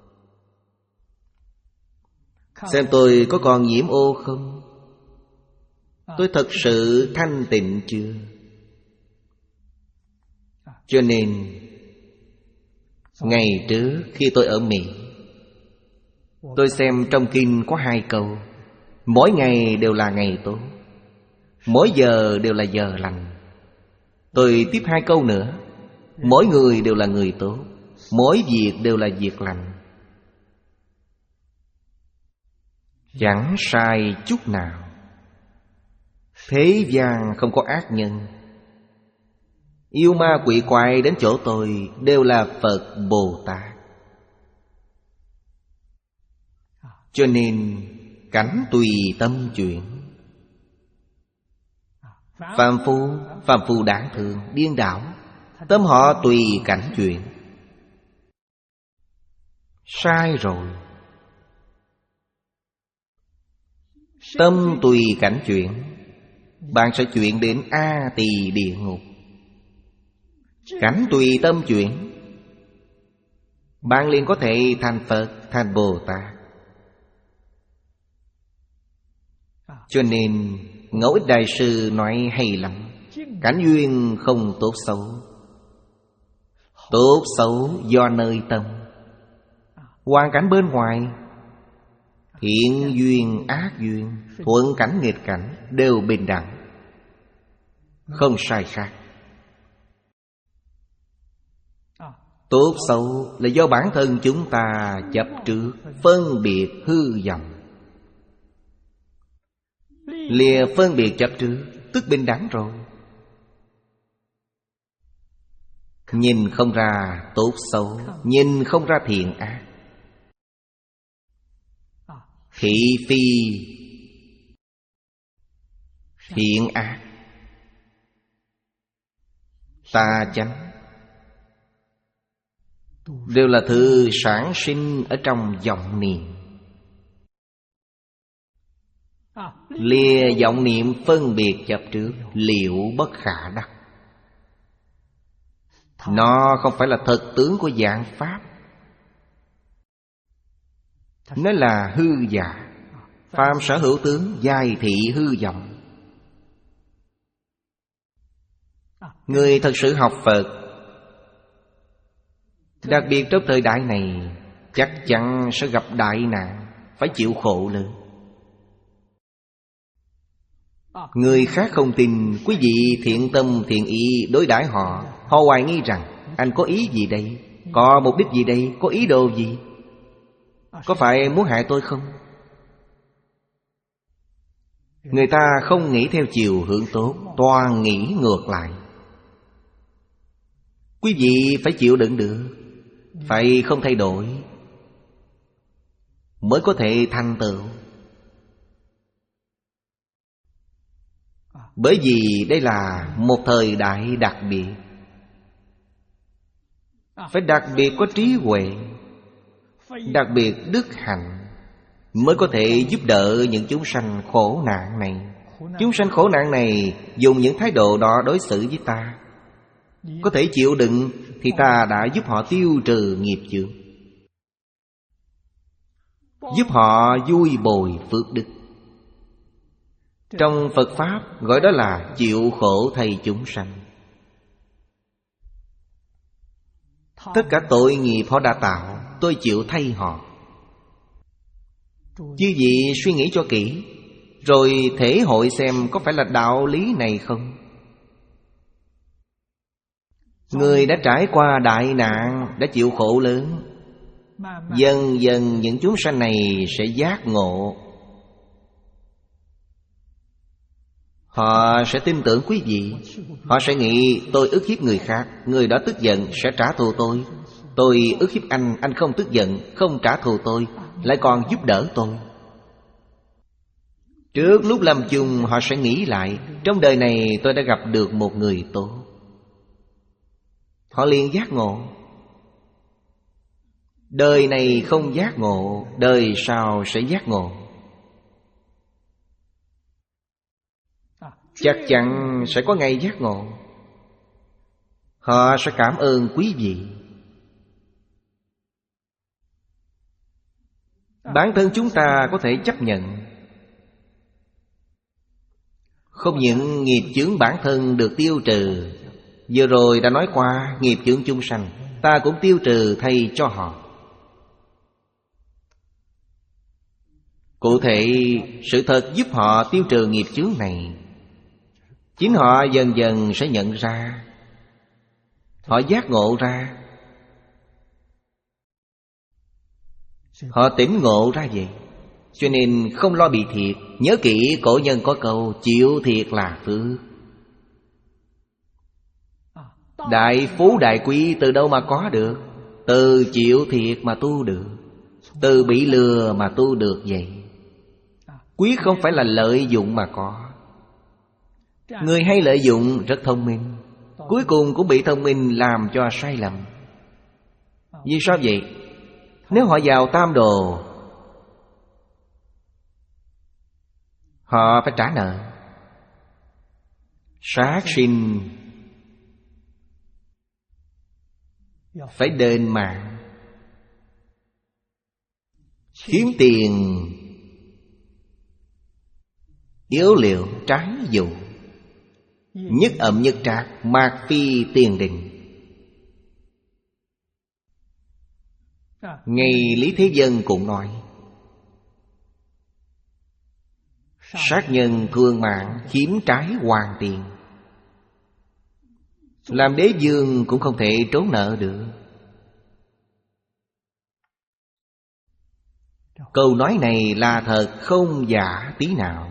xem tôi có còn nhiễm ô không, tôi thật sự thanh tịnh chưa. Cho nên ngày trước khi tôi ở Mỹ, tôi xem trong kinh có hai câu: mỗi ngày đều là ngày tốt, mỗi giờ đều là giờ lành. Tôi tiếp hai câu nữa: mỗi người đều là người tốt, mỗi việc đều là việc lành. Chẳng sai chút nào. Thế gian không có ác nhân. Yêu ma quỷ quái đến chỗ tôi đều là Phật Bồ Tát. Cho nên cảnh tùy tâm chuyển. Phàm phu, phàm phu đáng thương, điên đảo, tâm họ tùy cảnh chuyển. sai rồi. Tâm tùy cảnh chuyển, bạn sẽ chuyển đến A Tỳ địa ngục. Cảnh tùy tâm chuyển, bạn liền có thể thành Phật, thành Bồ Tát. Cho nên Ngẫu Ích Đại Sư nói hay lắm: cảnh duyên không tốt xấu, tốt xấu do nơi tâm. Hoàn cảnh bên ngoài, thiện duyên, ác duyên, thuận cảnh, nghịch cảnh đều bình đẳng, không sai khác. Tốt xấu là do bản thân chúng ta chấp trước, phân biệt hư vọng. Lìa phân biệt chấp trước, tức bình đẳng rồi. Nhìn không ra tốt xấu, nhìn không ra thiện ác. Thị phi, thiện ác, tà chánh đều là thứ sản sinh ở trong vọng niệm. Lìa vọng niệm phân biệt chấp trước, liệu bất khả đắc. Nó không phải là thật tướng của dạng pháp, nó là hư giả. Phàm sở hữu tướng, giai thị hư vọng. Người thật sự học Phật, đặc biệt trong thời đại này, chắc chắn sẽ gặp đại nạn, phải chịu khổ lớn. Người khác không tin, quý vị thiện tâm thiện ý đối đãi họ, họ hoài nghi rằng anh có ý gì đây, có mục đích gì đây, có ý đồ gì, có phải muốn hại tôi không? Người ta không nghĩ theo chiều hướng tốt, toàn nghĩ ngược lại. Quý vị phải chịu đựng được, phải không thay đổi, mới có thể thành tựu. Bởi vì đây là một thời đại đặc biệt, phải đặc biệt có trí huệ, đặc biệt đức hạnh, mới có thể giúp đỡ những chúng sanh khổ nạn này. Chúng sanh khổ nạn này dùng những thái độ đó đối xử với ta, có thể chịu đựng thì ta đã giúp họ tiêu trừ nghiệp chướng, giúp họ vui bồi phước đức. Trong Phật Pháp gọi đó là chịu khổ thay chúng sanh. Tất cả tội nghiệp họ đã tạo, tôi chịu thay họ. Chư vị suy nghĩ cho kỹ, rồi thể hội xem có phải là đạo lý này không. Người đã trải qua đại nạn, đã chịu khổ lớn, dần dần những chúng sanh này sẽ giác ngộ. Họ sẽ tin tưởng quý vị. Họ sẽ nghĩ tôi ức hiếp người khác, người đó tức giận sẽ trả thù tôi. Tôi ức hiếp anh, anh không tức giận, không trả thù tôi, lại còn giúp đỡ tôi. Trước lúc lâm chung họ sẽ nghĩ lại, trong đời này tôi đã gặp được một người tốt. Họ liền giác ngộ. Đời này không giác ngộ, đời sau sẽ giác ngộ. Chắc chắn sẽ có ngày giác ngộ. Họ sẽ cảm ơn quý vị. Bản thân chúng ta có thể chấp nhận. Không những nghiệp chướng bản thân được tiêu trừ, vừa rồi đã nói qua, nghiệp chướng chúng sanh ta cũng tiêu trừ thay cho họ. Cụ thể, sự thật giúp họ tiêu trừ nghiệp chướng này, chính họ dần dần sẽ nhận ra, họ giác ngộ ra, họ tỉnh ngộ ra vậy. Cho nên không lo bị thiệt. Nhớ kỹ cổ nhân có câu chịu thiệt là phước. Đại phú đại quý từ đâu mà có được? Từ chịu thiệt mà tu được, từ bị lừa mà tu được vậy. Quý không phải là lợi dụng mà có. Người hay lợi dụng rất thông minh, cuối cùng cũng bị thông minh làm cho sai lầm. Vì sao vậy? Nếu họ vào tam đồ, họ phải trả nợ. Sát sinh phải đền mạng. Kiếm tiền yếu liệu trái dụ. Nhất ẩm nhất trác, mạc phi tiền định. Ngay Lý Thế Dân cũng nói, sát nhân cương mạng, chiếm trái hoàn tiền. Làm đế vương cũng không thể trốn nợ được. Câu nói này là thật, không giả tí nào.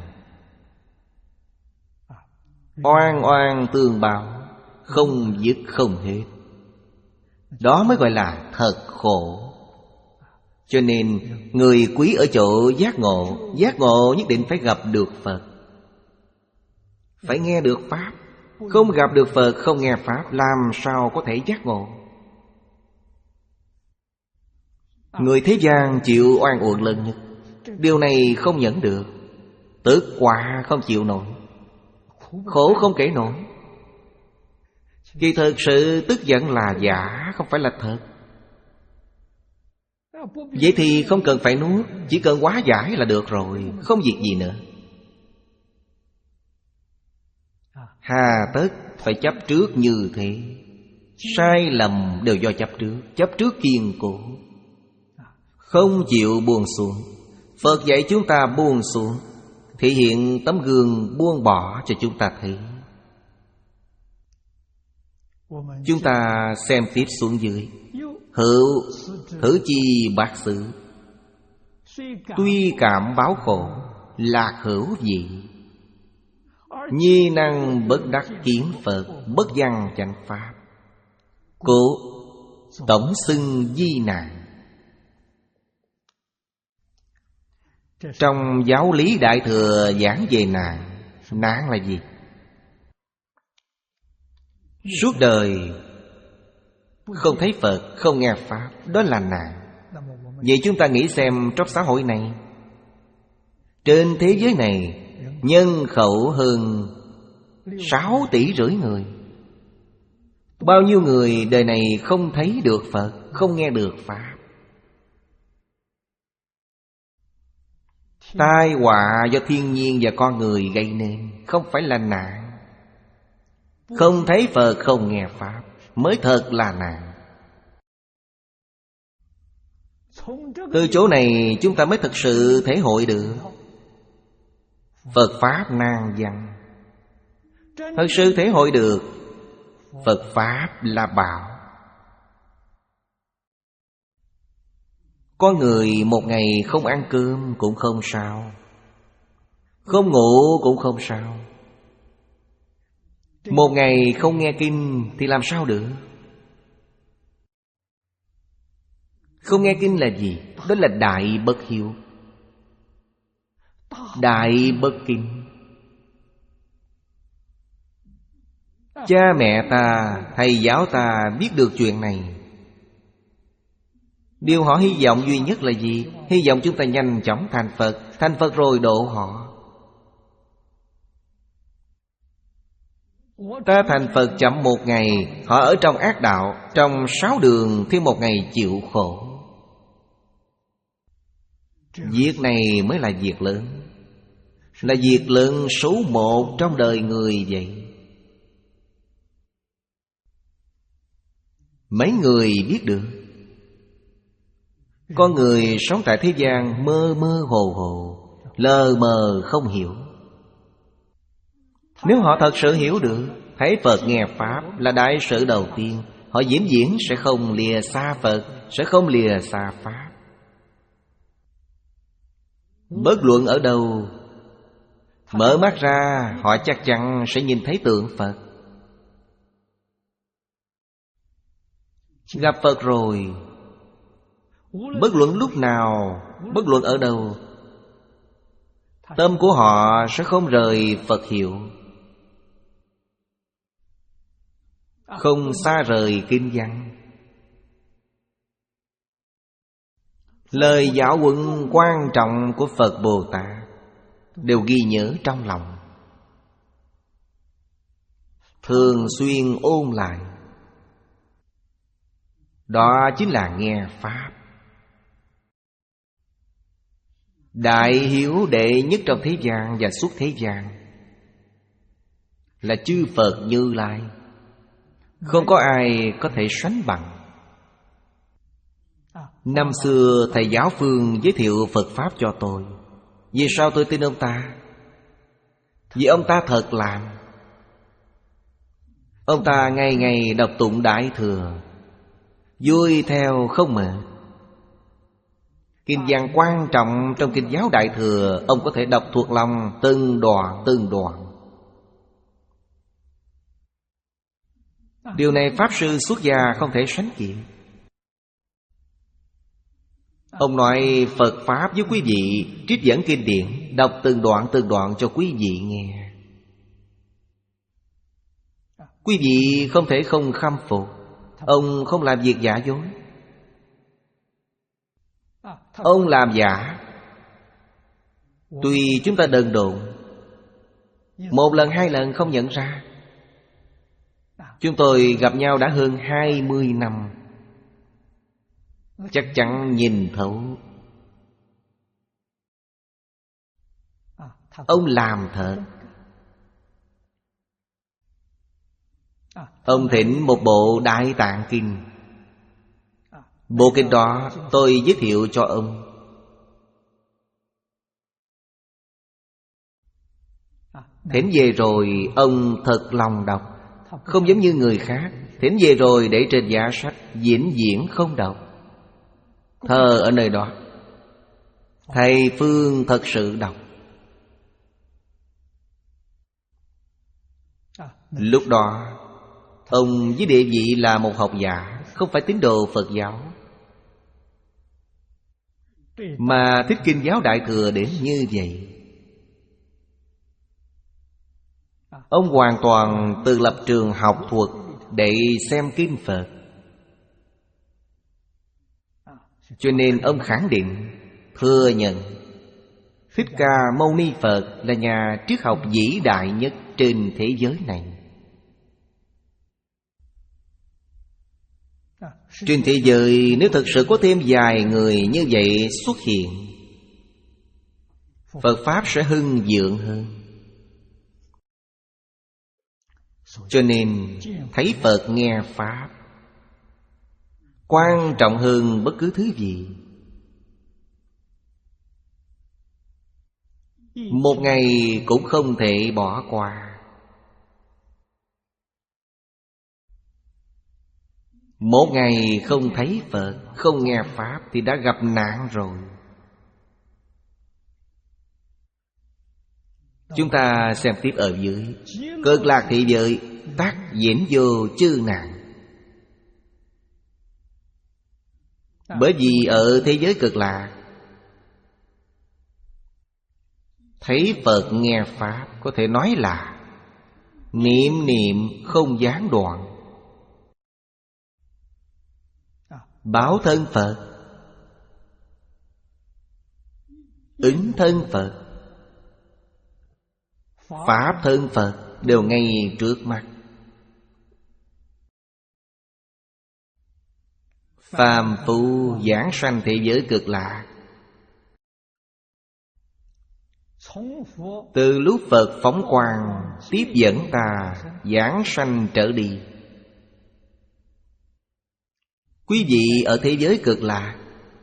Oan oan tương báo, không dứt không hết. Đó mới gọi là thật khổ. Cho nên người quý ở chỗ giác ngộ. Giác ngộ nhất định phải gặp được Phật, phải nghe được Pháp. Không gặp được Phật, không nghe Pháp, làm sao có thể giác ngộ? Người thế gian chịu oan uổng lớn nhất. Điều này không nhẫn được. Tức quả không chịu nổi, khổ không kể nổi. Kỳ thực sự tức giận là giả, không phải là thật. Vậy thì không cần phải nuốt, chỉ cần hóa giải là được rồi, không việc gì nữa. Hà tất phải chấp trước như thế. Sai lầm đều do chấp trước. Chấp trước kiên cố, không chịu buông xuống. Phật dạy chúng ta buông xuống, thể hiện tấm gương buông bỏ cho chúng ta thấy. Chúng ta xem tiếp xuống dưới. Hữu thử chi bát xứ, tuy cảm báo khổ, lạc hữu vị. Nhi năng bất đắc kiến Phật, bất văn chánh Pháp. Cố tổng xưng di nạn. Trong giáo lý Đại Thừa giảng về nạn. Nạn là gì? Suốt đời không thấy Phật, không nghe Pháp, đó là nạn. Vậy chúng ta nghĩ xem, trong xã hội này, trên thế giới này, nhân khẩu hơn sáu tỷ rưỡi người. Bao nhiêu người đời này không thấy được Phật, không nghe được Pháp. Tai họa do thiên nhiên và con người gây nên, không phải là nạn. Không thấy Phật, không nghe Pháp mới thật là nạn. Từ chỗ này chúng ta mới thực sự thể hội được Phật Pháp nan văn. Thật sự thể hội được Phật Pháp là bảo. Có người một ngày không ăn cơm cũng không sao, không ngủ cũng không sao. Một ngày không nghe kinh thì làm sao được? Không nghe kinh là gì? Đó là đại bất hiếu, đại bất kinh. Cha mẹ ta, thầy giáo ta biết được chuyện này, điều họ hy vọng duy nhất là gì? Hy vọng chúng ta nhanh chóng thành Phật. Thành Phật rồi độ họ. Ta thành Phật chậm một ngày, họ ở trong ác đạo, trong sáu đường thêm một ngày chịu khổ. Việc này mới là việc lớn, là việc lớn số một trong đời người vậy. Mấy người biết được. Con người sống tại thế gian mơ mơ hồ hồ, lờ mờ không hiểu. Nếu họ thật sự hiểu được, thấy Phật nghe Pháp là đại sự đầu tiên, họ vĩnh viễn sẽ không lìa xa Phật, sẽ không lìa xa Pháp. Bất luận ở đâu, mở mắt ra họ chắc chắn sẽ nhìn thấy tượng Phật. Gặp Phật rồi, bất luận lúc nào, bất luận ở đâu, tâm của họ sẽ không rời Phật hiệu, không xa rời kinh văn. Lời giáo huấn quan trọng của Phật Bồ Tát đều ghi nhớ trong lòng, thường xuyên ôn lại. Đó chính là nghe Pháp. Đại hiếu đệ nhất trong thế gian và suốt thế gian là chư Phật Như Lai. Không có ai có thể sánh bằng. Năm xưa thầy giáo Phương giới thiệu Phật Pháp cho tôi. Vì sao tôi tin ông ta? Vì ông ta thật làm. Ông ta ngày ngày đọc tụng Đại Thừa, vui theo không mệt. Kinh văn quan trọng trong kinh giáo Đại Thừa, ông có thể đọc thuộc lòng từng đoạn từng đoạn. Điều này Pháp Sư xuất gia không thể sánh kịp. Ông nói Phật Pháp với quý vị, trích dẫn kinh điển, đọc từng đoạn từng đoạn cho quý vị nghe. Quý vị không thể không khâm phục. Ông không làm việc giả dối. Ông làm giả, tuy chúng ta đần độn, một lần hai lần không nhận ra. Chúng tôi gặp nhau đã hơn hai mươi năm, chắc chắn nhìn thấu. Ông làm thật. Ông thỉnh một bộ Đại Tạng Kinh. Bộ kinh đó tôi giới thiệu cho ông. Thỉnh về rồi ông thật lòng đọc. Không giống như người khác, thỉnh về rồi để trên giá sách, vĩnh viễn không đọc. Thờ ở nơi đó. Thầy Phương thật sự đọc. Lúc đó ông với địa vị là một học giả, không phải tín đồ Phật giáo, mà thích kinh giáo Đại Thừa đến như vậy. Ông hoàn toàn tự lập trường học thuật để xem kinh Phật. Cho nên ông khẳng định, thừa nhận Thích Ca Mâu Ni Phật là nhà triết học vĩ đại nhất trên thế giới này. Trên thế giới nếu thực sự có thêm vài người như vậy xuất hiện, Phật Pháp sẽ hưng vượng hơn. Cho nên thấy Phật nghe Pháp quan trọng hơn bất cứ thứ gì. Một ngày cũng không thể bỏ qua. Một ngày không thấy Phật, không nghe Pháp thì đã gặp nạn rồi. Chúng ta xem tiếp ở dưới. Cực lạc thị giới, tác diễn vô chư nạn. Bởi vì ở thế giới cực lạc, thấy Phật nghe Pháp có thể nói là niệm niệm không gián đoạn. Báo thân Phật, ứng thân Phật, Pháp thân Phật đều ngay trước mắt. Phàm phu giảng sanh thế giới cực lạc, từ lúc Phật phóng quang tiếp dẫn ta giảng sanh trở đi. Quý vị ở thế giới cực lạc,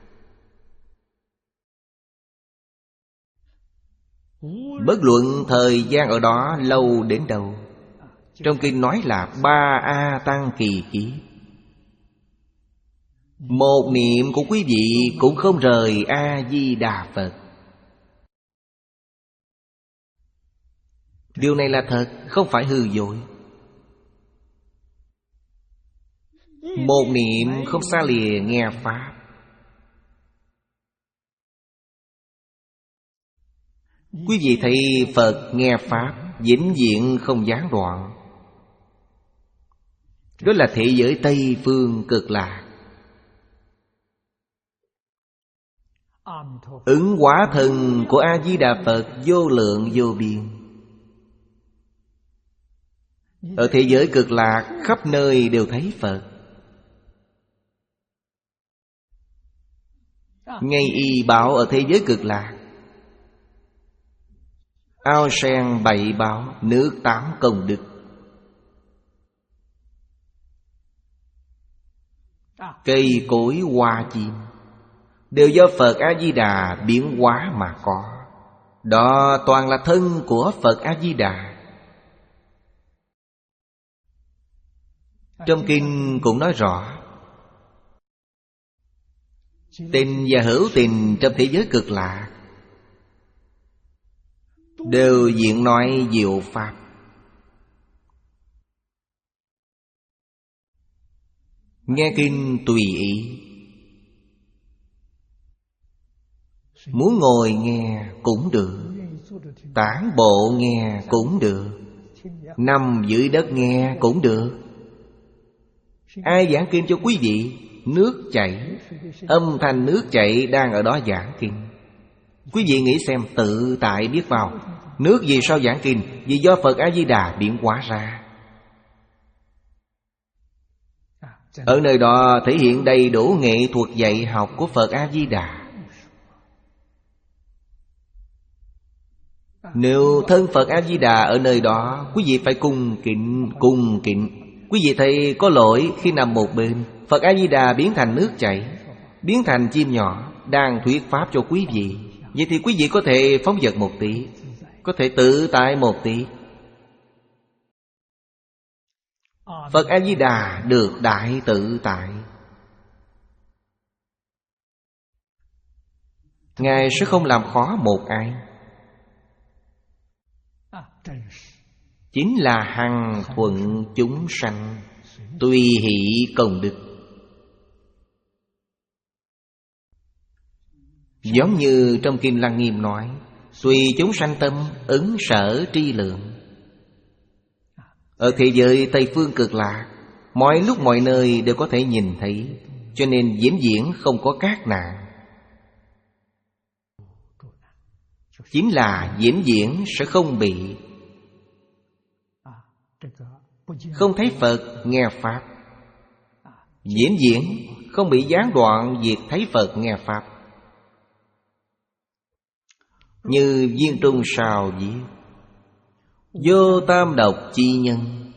bất luận thời gian ở đó lâu đến đâu, trong kinh nói là ba A Tăng kỳ kiếp, một niệm của quý vị cũng không rời A-di-đà Phật. Điều này là thật, không phải hư dối. Một niệm không xa lìa nghe Pháp. Quý vị thấy Phật nghe Pháp vĩnh viễn không gián đoạn. Đó là thế giới Tây Phương cực lạc. Ứng hóa thân của A-di-đà Phật vô lượng vô biên. Ở thế giới cực lạc khắp nơi đều thấy Phật. Ngay y bảo ở thế giới cực lạc, ao sen bảy bảo, nước tám công đức. Cây cối hoa chim đều do Phật A-di-đà biến hóa mà có. Đó toàn là thân của Phật A-di-đà. Trong kinh cũng nói rõ, tình và hữu tình trong thế giới cực lạc đều diện nói diệu pháp. Nghe kinh tùy ý, muốn ngồi nghe cũng được, tản bộ nghe cũng được, nằm dưới đất nghe cũng được. Ai giảng kinh cho quý vị? Nước chảy, âm thanh nước chảy đang ở đó giảng kinh. Quý vị nghĩ xem, tự tại biết bao. Nước vì sao giảng kinh? Vì do Phật A-di-đà biến hóa ra. Ở nơi đó thể hiện đầy đủ nghệ thuật dạy học của Phật A-di-đà. Nếu thân Phật A-di-đà ở nơi đó, quý vị phải cung kính, cung kính. Quý vị thấy có lỗi khi nằm một bên, Phật A-di-đà biến thành nước chảy, biến thành chim nhỏ, đang thuyết pháp cho quý vị. Vậy thì quý vị có thể phóng dật một tí, có thể tự tại một tí. Phật A-di-đà được đại tự tại. Ngài sẽ không làm khó một ai. Chính là hằng thuận chúng sanh, tùy hỷ công đức. Giống như trong Kinh Lăng Nghiêm nói, tùy chúng sanh tâm, ứng sở tri lượng. Ở thế giới Tây Phương cực lạc, mọi lúc mọi nơi đều có thể nhìn thấy, cho nên vĩnh viễn không có các nạn. Chính là vĩnh viễn sẽ không bị. Không thấy Phật nghe Pháp, vĩnh viễn không bị gián đoạn việc thấy Phật nghe Pháp. Như Viên Trung Sào viết, vô tam độc chi nhân,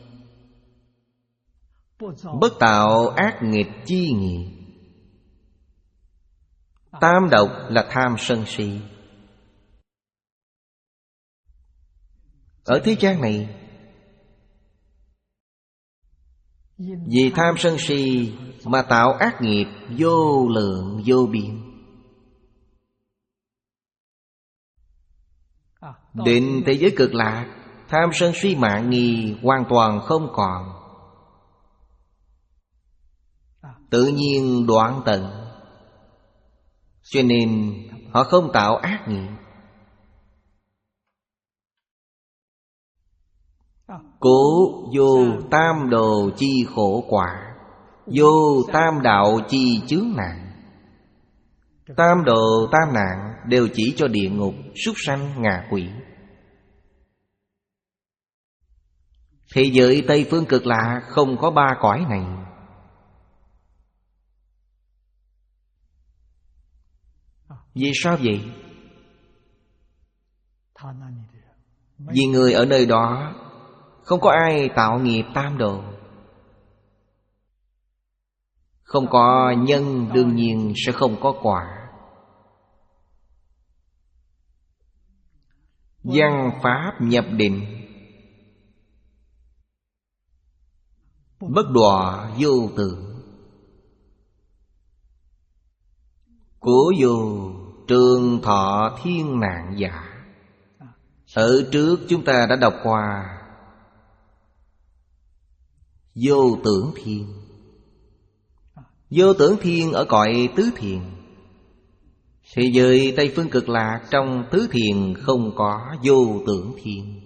bất tạo ác nghịch chi nghiệp. Tam độc là tham sân si. Ở thế gian này, vì tham sân si mà tạo ác nghiệp vô lượng vô biên. Đến thế giới cực lạc, tham sân si mạn nghi hoàn toàn không còn, tự nhiên đoạn tận. Cho nên họ không tạo ác nghiệp. Cố vô tam đồ chi khổ quả, vô tam đạo chi chướng nạn. Tam đồ tam nạn đều chỉ cho địa ngục, súc sanh, ngạ quỷ. Thế giới Tây Phương cực lạc không có ba cõi này. Vì sao vậy? Vì người ở nơi đó không có ai tạo nghiệp tam đồ. Không có nhân, đương nhiên sẽ không có quả. Văn pháp nhập định, bất đọa vô tưởng. Cố vô trường thọ thiên nạn giả. Ở trước chúng ta đã đọc qua vô tưởng thiên. Vô tưởng thiên ở cõi tứ thiền. Thế giới Tây Phương cực lạc trong tứ thiền không có vô tưởng thiên.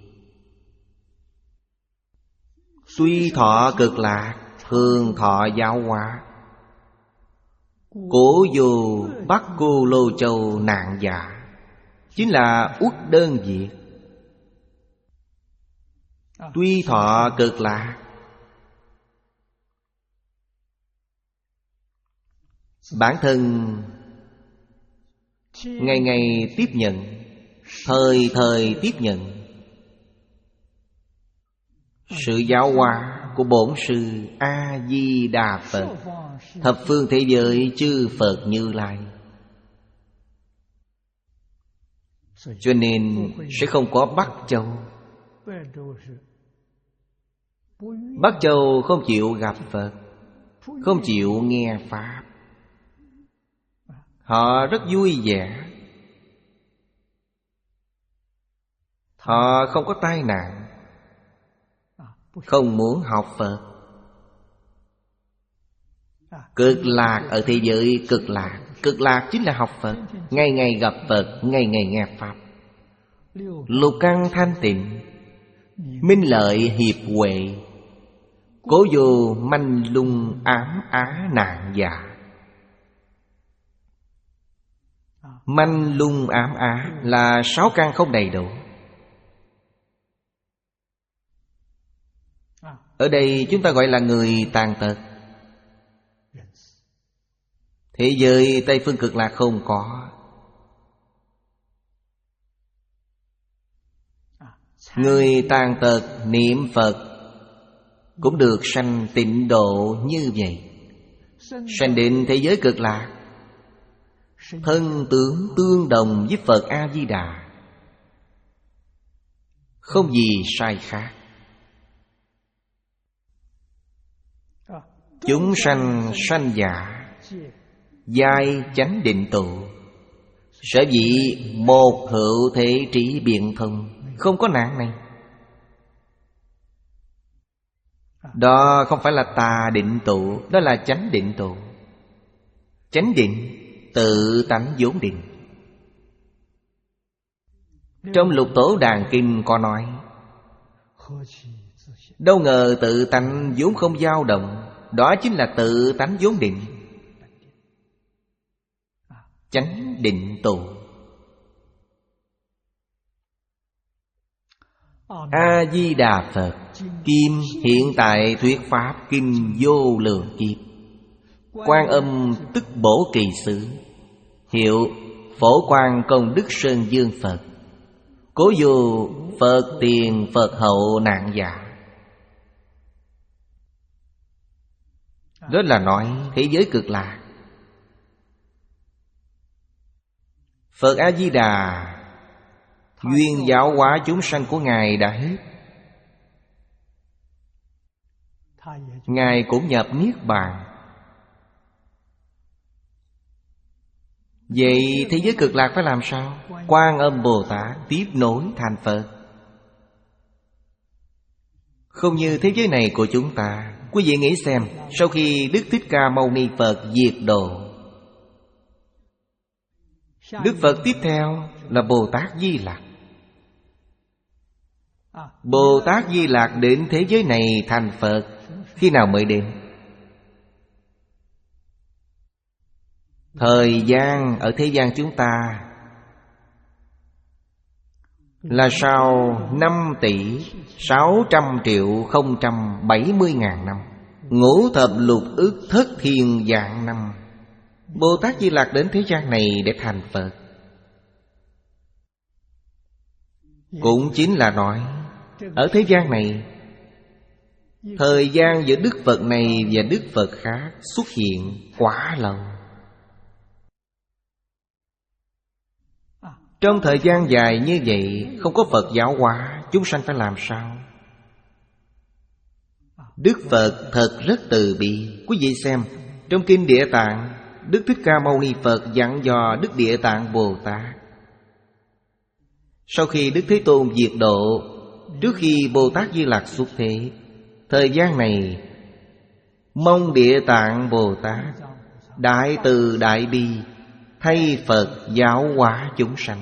Suy thọ cực lạc, thường thọ giáo hóa. Cổ vô Bắc Cô Lô Châu nạn giả, chính là uất đơn diệt. Tuy thọ cực lạc, bản thân ngày ngày tiếp nhận, thời thời tiếp nhận sự giáo hóa của Bổn Sư A-di-đà Phật, thập phương thế giới chư Phật Như Lai. Cho nên sẽ không có Bắc Châu. Bắc Châu không chịu gặp Phật, không chịu nghe Pháp. Họ rất vui vẻ, họ không có tai nạn, không muốn học Phật. Cực lạc ở thế giới cực lạc, cực lạc chính là học Phật, ngày ngày gặp Phật, ngày ngày nghe Pháp. Lục căn thanh tịnh, minh lợi hiệp huệ, cố vô manh lung ám á nạn giả. Manh lung ám á là sáu căn không đầy đủ. Ở đây chúng ta gọi là người tàn tật. Thế giới Tây Phương Cực Lạc không có. Người tàn tật niệm Phật cũng được sanh tịnh độ như vậy. Sanh đến thế giới cực lạc, thân tướng tương đồng với Phật A-di-đà, không gì sai khác. Chúng sanh sanh giả, giai chánh định tụ. Sở dĩ một hữu thế trí biện thông, không có nạn này. Đó không phải là tà định tụ, đó là chánh định tụ. Chánh định, tự tánh vốn định. Trong Lục Tổ Đàn Kinh có nói, đâu ngờ tự tánh vốn không dao động, đó chính là tự tánh vốn định. Chánh định tụ. A-di-đà Phật, Kim hiện tại thuyết pháp kinh vô lượng kiếp. Quan Âm tức Bổ Kỳ Xứ, hiệu Phổ Quang Công Đức Sơn Dương Phật, cố vô Phật tiền Phật hậu nạn giả. Đó là nói thế giới cực lạc. Phật A-di-đà duyên giáo hóa chúng sanh của Ngài đã hết, Ngài cũng nhập Niết Bàn. Vậy thế giới cực lạc phải làm sao? Quan Âm Bồ Tát tiếp nối thành Phật. Không như thế giới này của chúng ta. Quý vị nghĩ xem, sau khi Đức Thích Ca Mâu Ni Phật diệt độ, Đức Phật tiếp theo là Bồ Tát Di Lặc. Bồ Tát Di Lặc đến thế giới này thành Phật khi nào mới đến? Thời gian ở thế gian chúng ta là sau năm tỷ sáu trăm triệu không trăm bảy mươi ngàn năm, ngũ thập lục ức thất thiên vạn năm. Bồ Tát Di Lặc đến thế gian này để thành Phật. Cũng chính là nói, ở thế gian này, thời gian giữa Đức Phật này và Đức Phật khác xuất hiện quá lâu. Trong thời gian dài như vậy, không có Phật giáo hóa, chúng sanh phải làm sao? Đức Phật thật rất từ bi. Quý vị xem, trong Kinh Địa Tạng, Đức Thích Ca Mâu Ni Phật dặn dò Đức Địa Tạng Bồ Tát. Sau khi Đức Thế Tôn diệt độ, trước khi Bồ Tát Di Lặc xuất thế, thời gian này mong Địa Tạng Bồ Tát đại từ đại bi thay Phật giáo hóa chúng sanh.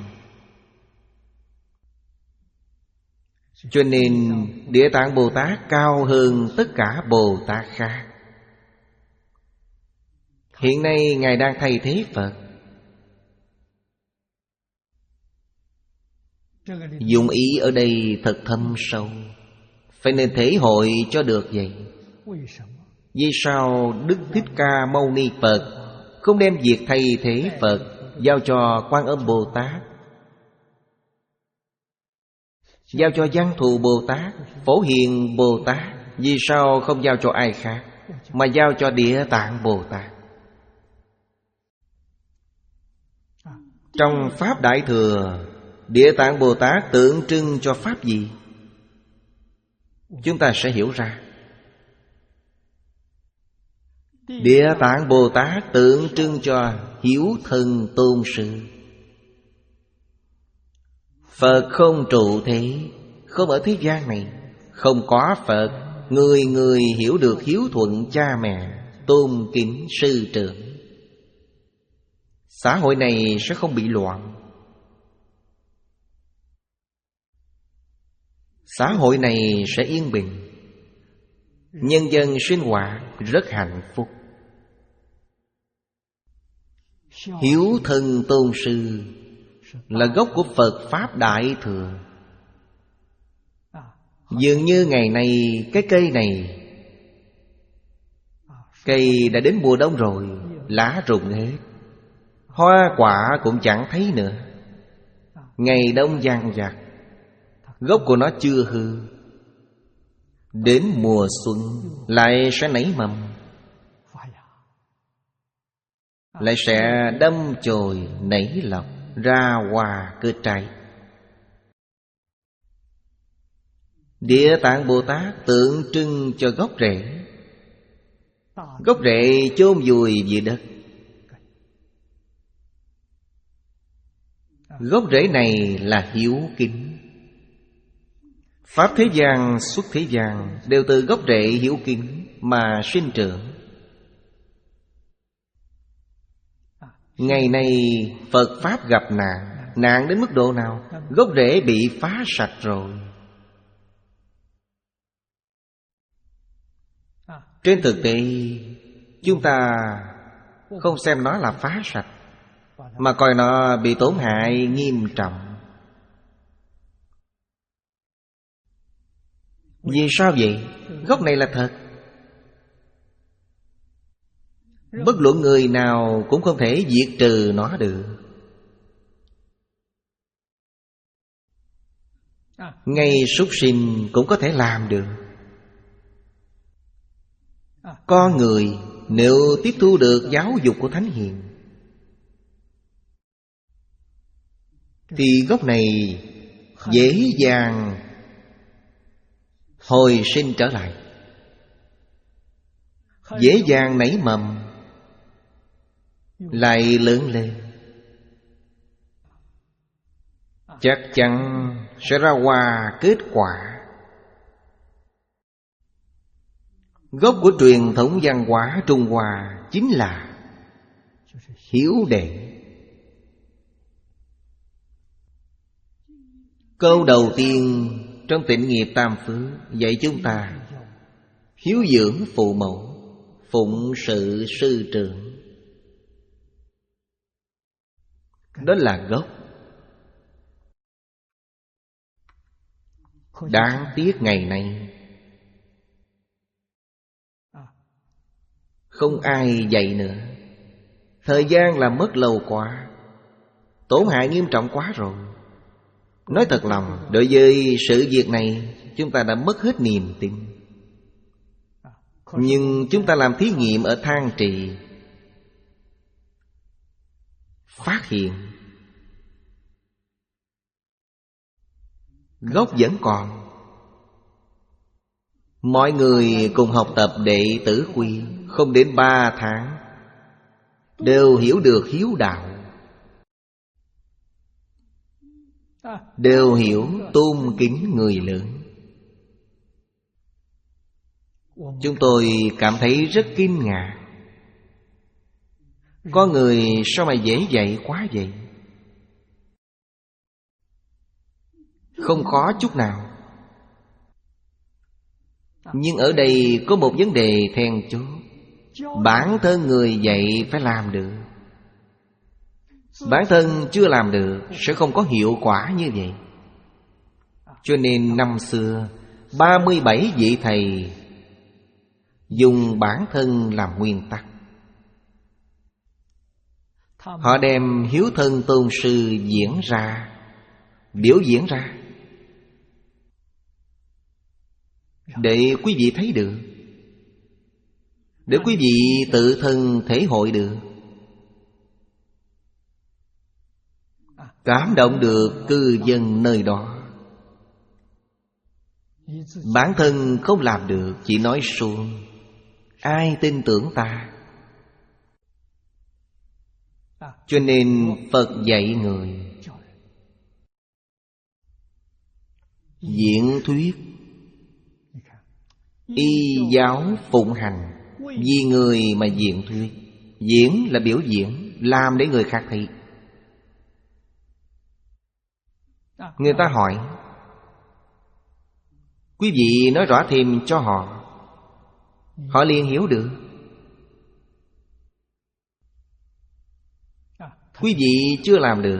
Cho nên Địa Tạng Bồ Tát cao hơn tất cả Bồ Tát khác. Hiện nay Ngài đang thay thế Phật. Dụng ý ở đây thật thâm sâu, phải nên thể hội cho được vậy. Vì sao Đức Thích Ca Mâu Ni Phật không đem việc thay thế Phật giao cho Quan Âm Bồ Tát, giao cho Văn Thù Bồ Tát, Phổ Hiền Bồ Tát? Vì sao không giao cho ai khác, mà giao cho Địa Tạng Bồ Tát? Trong Pháp Đại Thừa, Địa Tạng Bồ Tát tượng trưng cho Pháp gì? Chúng ta sẽ hiểu ra. Địa Tạng Bồ Tát tượng trưng cho Hiếu Thân Tôn Sư. Phật không trụ thế, không ở thế gian này. Không có Phật, người người hiểu được hiếu thuận cha mẹ, tôn kính sư trưởng. Xã hội này sẽ không bị loạn. Xã hội này sẽ yên bình. Nhân dân sinh hoạt rất hạnh phúc. Hiếu thân tôn sư là gốc của Phật Pháp Đại Thừa. Dường như ngày nay cái cây này, cây đã đến mùa đông rồi, lá rụng hết, hoa quả cũng chẳng thấy nữa. Ngày đông dằng dặc, gốc của nó chưa hư. Đến mùa xuân lại sẽ nảy mầm, lại sẽ đâm chồi nảy lọc, ra hoa kết trái. Địa Tạng Bồ Tát tượng trưng cho gốc rễ. Gốc rễ chôn vùi dưới đất. Gốc rễ này là hiếu kính. Pháp thế gian xuất thế gian đều từ gốc rễ hiếu kính mà sinh trưởng. Ngày nay Phật Pháp gặp nạn. Nạn đến mức độ nào? Gốc rễ bị phá sạch rồi. Trên thực tế, chúng ta không xem nó là phá sạch, mà coi nó bị tổn hại nghiêm trọng. Vì sao vậy? Gốc này là thật. Bất luận người nào cũng không thể diệt trừ nó được. Ngay súc sinh cũng có thể làm được. Con người nếu tiếp thu được giáo dục của Thánh Hiền thì gốc này dễ dàng hồi sinh trở lại, dễ dàng nảy mầm, lại lớn lên. Chắc chắn sẽ ra hoa kết quả. Gốc của truyền thống văn hóa Trung Hoa chính là hiếu đệ. Câu đầu tiên trong Tịnh Nghiệp Tam Phước dạy chúng ta hiếu dưỡng phụ mẫu, phụng sự sư trưởng. Đó là gốc. Đáng tiếc ngày nay không ai dạy nữa. Thời gian là mất lâu quá, tổn hại nghiêm trọng quá rồi. Nói thật lòng, đối với sự việc này chúng ta đã mất hết niềm tin. Nhưng chúng ta làm thí nghiệm ở Thang Trì, phát hiện gốc vẫn còn. Mọi người cùng học tập Đệ Tử Quy, không đến ba tháng đều hiểu được hiếu đạo, đều hiểu tôn kính người lớn. Chúng tôi cảm thấy rất kinh ngạc. Có người sao mà dễ dạy quá vậy? Không khó chút nào. Nhưng ở đây có một vấn đề then chốt, Bản thân người dạy phải làm được. Bản thân chưa làm được sẽ không có hiệu quả như vậy. Cho nên năm xưa ba mươi bảy vị thầy dùng bản thân làm nguyên tắc. Họ đem hiếu thân tôn sư diễn ra, biểu diễn ra, để quý vị thấy được, để quý vị tự thân thể hội được, cảm động được cư dân nơi đó. Bản thân không làm được, chỉ nói suông, ai tin tưởng ta? Cho nên Phật dạy người diễn thuyết, y giáo phụng hành, vì người mà diễn thuyết. Diễn là biểu diễn, làm để người khác thấy. Người ta hỏi, quý vị nói rõ thêm cho họ, họ liền hiểu được. Quý vị chưa làm được,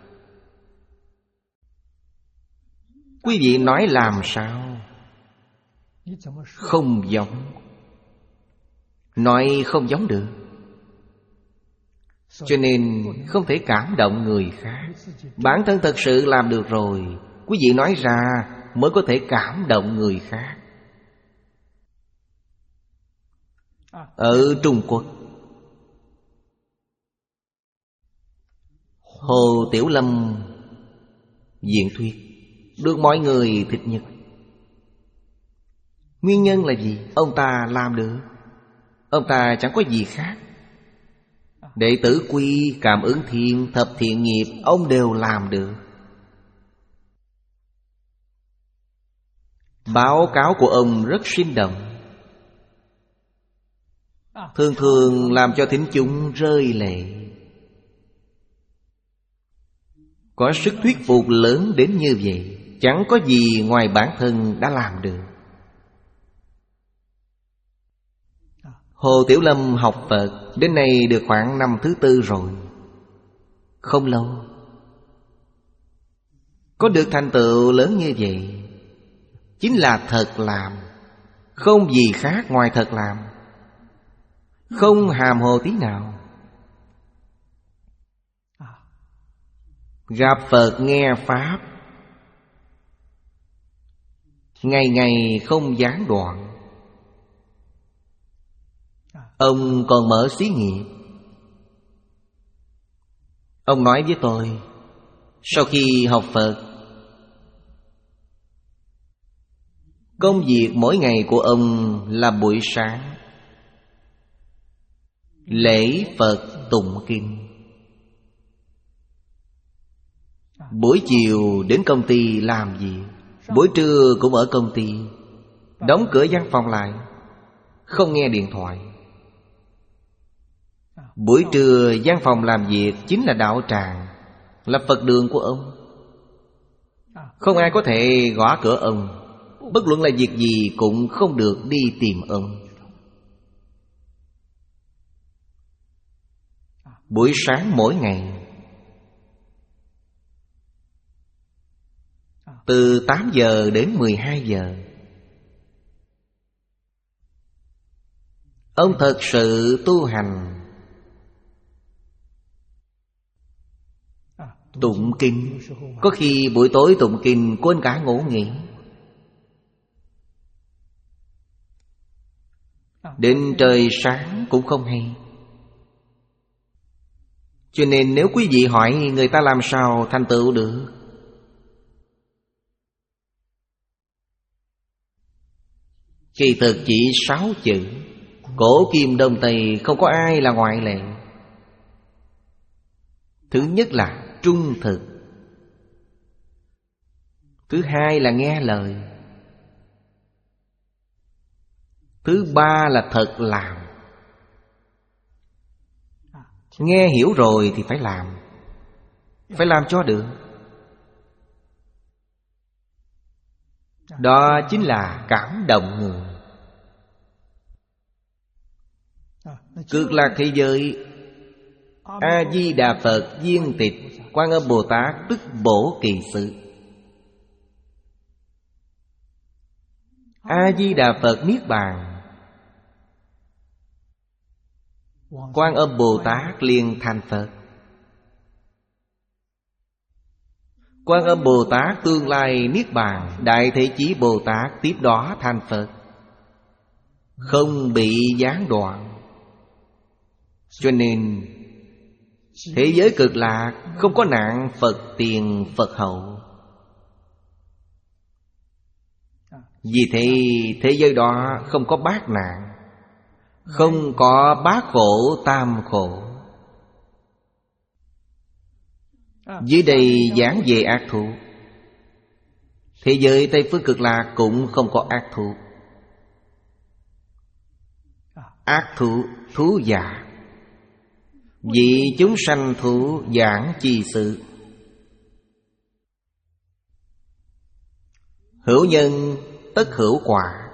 quý vị nói làm sao? Không giống. Nói không giống được, cho nên không thể cảm động người khác. Bản thân thật sự làm được rồi, quý vị nói ra mới có thể cảm động người khác. Ở Trung Quốc, Hồ Tiểu Lâm diễn thuyết được mọi người thích nhất. Nguyên nhân là gì? Ông ta làm được. Ông ta chẳng có gì khác. Đệ tử Quy, Cảm Ứng Thiên, Thập Thiện Nghiệp, ông đều làm được. Báo cáo của ông rất sinh động, thường thường làm cho thính chúng rơi lệ. Có sức thuyết phục lớn đến như vậy, chẳng có gì ngoài bản thân đã làm được. Hồ Tiểu Lâm học Phật đến nay được khoảng năm thứ tư rồi, không lâu. Có được thành tựu lớn như vậy chính là thật làm, không gì khác ngoài thật làm, không hàm hồ tí nào. Gặp Phật nghe Pháp, ngày ngày không gián đoạn. Ông còn mở xí nghiệp. Ông nói với tôi, sau khi học Phật, công việc mỗi ngày của ông là buổi sáng lễ Phật tụng kinh, buổi chiều đến công ty làm việc, buổi trưa cũng ở công ty, đóng cửa văn phòng lại, không nghe điện thoại. Buổi trưa văn phòng làm việc chính là đạo tràng, là Phật đường của ông. Không ai có thể gõ cửa ông, bất luận là việc gì cũng không được đi tìm ông. Buổi sáng mỗi ngày, từ tám giờ đến mười hai giờ, ông thật sự tu hành, tụng kinh. Có khi buổi tối tụng kinh quên cả ngủ nghỉ. Đến trời sáng cũng không hay. Cho nên nếu quý vị hỏi người ta làm sao thành tựu được, kỳ thực chỉ sáu chữ. Cổ kim đông tây không có ai là ngoại lệ. Thứ nhất là trung thực, thứ hai là nghe lời, thứ ba là thật làm. Nghe hiểu rồi thì phải làm, phải làm cho được. Đó chính là cảm động người. Cực lạc thế giới, A-di-đà Phật viên tịch, Quan Âm Bồ Tát tức Bổ Kỳ Sự. A-di-đà Phật Niết Bàn, Quan Âm Bồ Tát liền thành Phật. Quan Âm Bồ Tát tương lai Niết Bàn, Đại Thế Chí Bồ Tát tiếp đó thành Phật, không bị gián đoạn. Cho nên thế giới cực lạc không có nạn Phật tiền Phật hậu. Vì thế thế giới đó không có bát nạn, không có bát khổ tam khổ. Dưới đây giảng về ác thú. Thế giới Tây Phương Cực Lạc cũng không có ác thú. Ác thú, thú giả. Vì chúng sanh thú giảng chi sự. Hữu nhân tất hữu quả,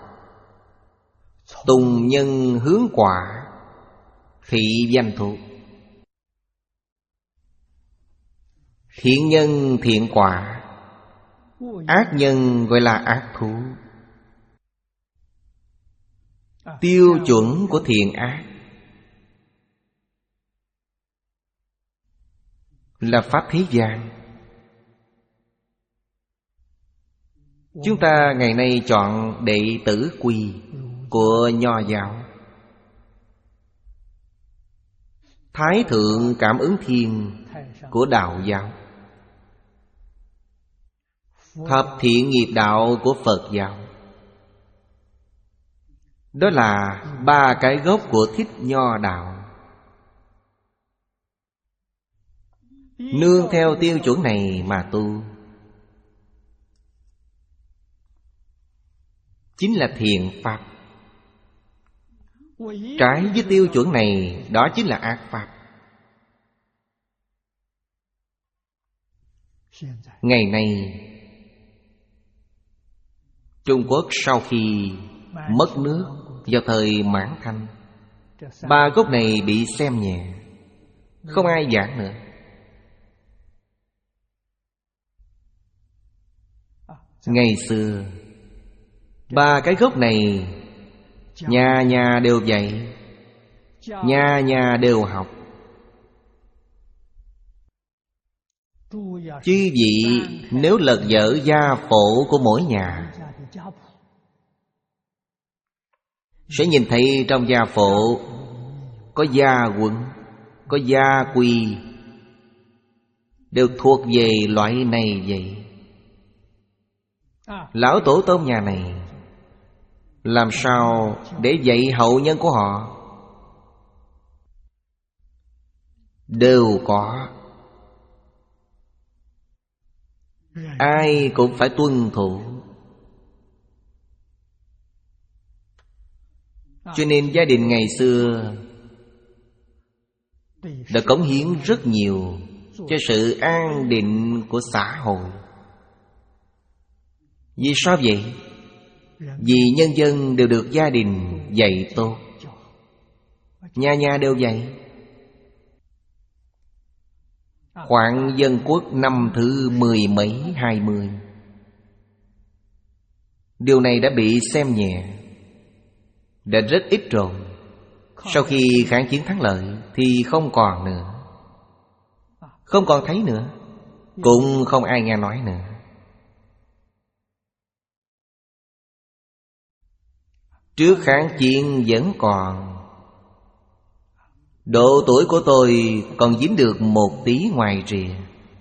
tùng nhân hướng quả, thị danh thú. Thiện nhân thiện quả, ác nhân gọi là ác thú. Tiêu chuẩn của thiện ác là pháp thế gian. Chúng ta ngày nay chọn đệ tử quy của Nho giáo. Thái thượng cảm ứng thiên của Đạo giáo. Thập thiện nghiệp đạo của Phật giáo. Đó là ba cái gốc của Thích Nho đạo. Nương theo tiêu chuẩn này mà tu, chính là thiện pháp. Trái với tiêu chuẩn này, đó chính là ác pháp. Ngày nay Trung Quốc sau khi mất nước vào thời Mãn Thanh, ba gốc này bị xem nhẹ, không ai giảng nữa. Ngày xưa ba cái gốc này nhà nhà đều dạy, nhà nhà đều học. Chư vị nếu lật dở gia phổ của mỗi nhà, sẽ nhìn thấy trong gia phổ có gia quận, có gia quy, đều thuộc về loại này vậy. Lão tổ tông nhà này làm sao để dạy hậu nhân của họ? Đều có. Ai cũng phải tuân thủ. Cho nên gia đình ngày xưa đã cống hiến rất nhiều cho sự an định của xã hội. Vì sao vậy? Vì nhân dân đều được gia đình dạy tốt, nhà nhà đều dạy. Khoảng dân quốc năm thứ mười mấy hai mươi, điều này đã bị xem nhẹ, đã rất ít rồi. Sau khi kháng chiến thắng lợi thì không còn nữa, không còn thấy nữa, cũng không ai nghe nói nữa. Trước kháng chiến vẫn còn. Độ tuổi của tôi còn dính được một tí ngoài rìa.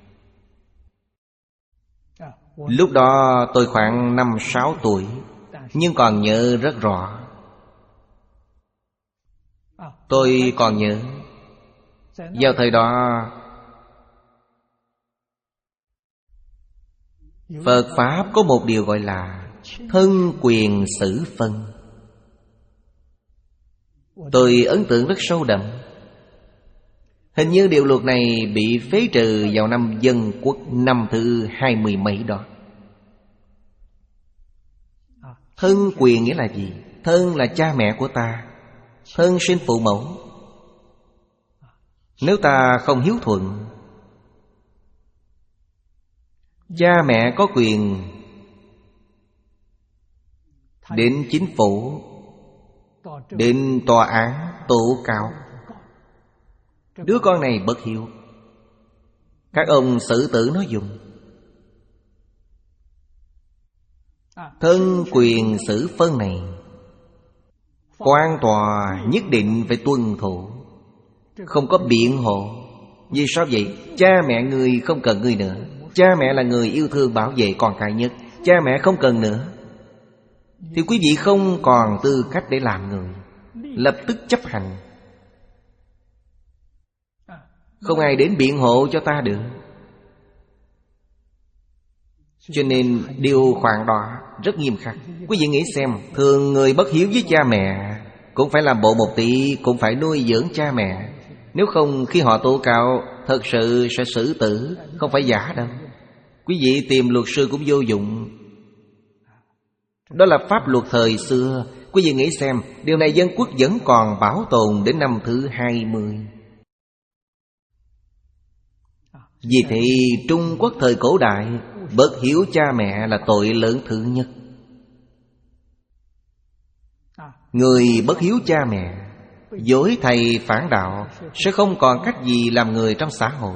Lúc đó tôi khoảng năm sáu tuổi, nhưng còn nhớ rất rõ. Tôi còn nhớ vào thời đó Phật Pháp có một điều gọi là thân quyền xử phân. Tôi ấn tượng rất sâu đậm. Hình như điều luật này bị phế trừ vào năm Dân Quốc năm thứ hai mươi mấy đó. Thân quyền nghĩa là gì? Thân là cha mẹ của ta, thân sinh phụ mẫu. Nếu ta không hiếu thuận, cha mẹ có quyền đến chính phủ, đến tòa án tố cáo đứa con này bất hiếu. Các ông xử tử nó dùng. Thân quyền xử phân này, quan tòa nhất định phải tuân thủ, không có biện hộ. Vì sao vậy? Cha mẹ người không cần người nữa. Cha mẹ là người yêu thương bảo vệ con cái nhất. Cha mẹ không cần nữa thì quý vị không còn tư cách để làm người. Lập tức chấp hành. Không ai đến biện hộ cho ta được. Cho nên điều khoản đó rất nghiêm khắc. Quý vị nghĩ xem, thường người bất hiếu với cha mẹ cũng phải làm bộ một tí, cũng phải nuôi dưỡng cha mẹ. Nếu không khi họ tố cáo, thật sự sẽ xử tử, không phải giả đâu. Quý vị tìm luật sư cũng vô dụng. Đó là pháp luật thời xưa. Quý vị nghĩ xem, điều này dân quốc vẫn còn bảo tồn đến năm thứ hai mươi. Vì thế Trung Quốc thời cổ đại, bất hiếu cha mẹ là tội lớn thứ nhất. Người bất hiếu cha mẹ, dối thầy phản đạo, sẽ không còn cách gì làm người trong xã hội.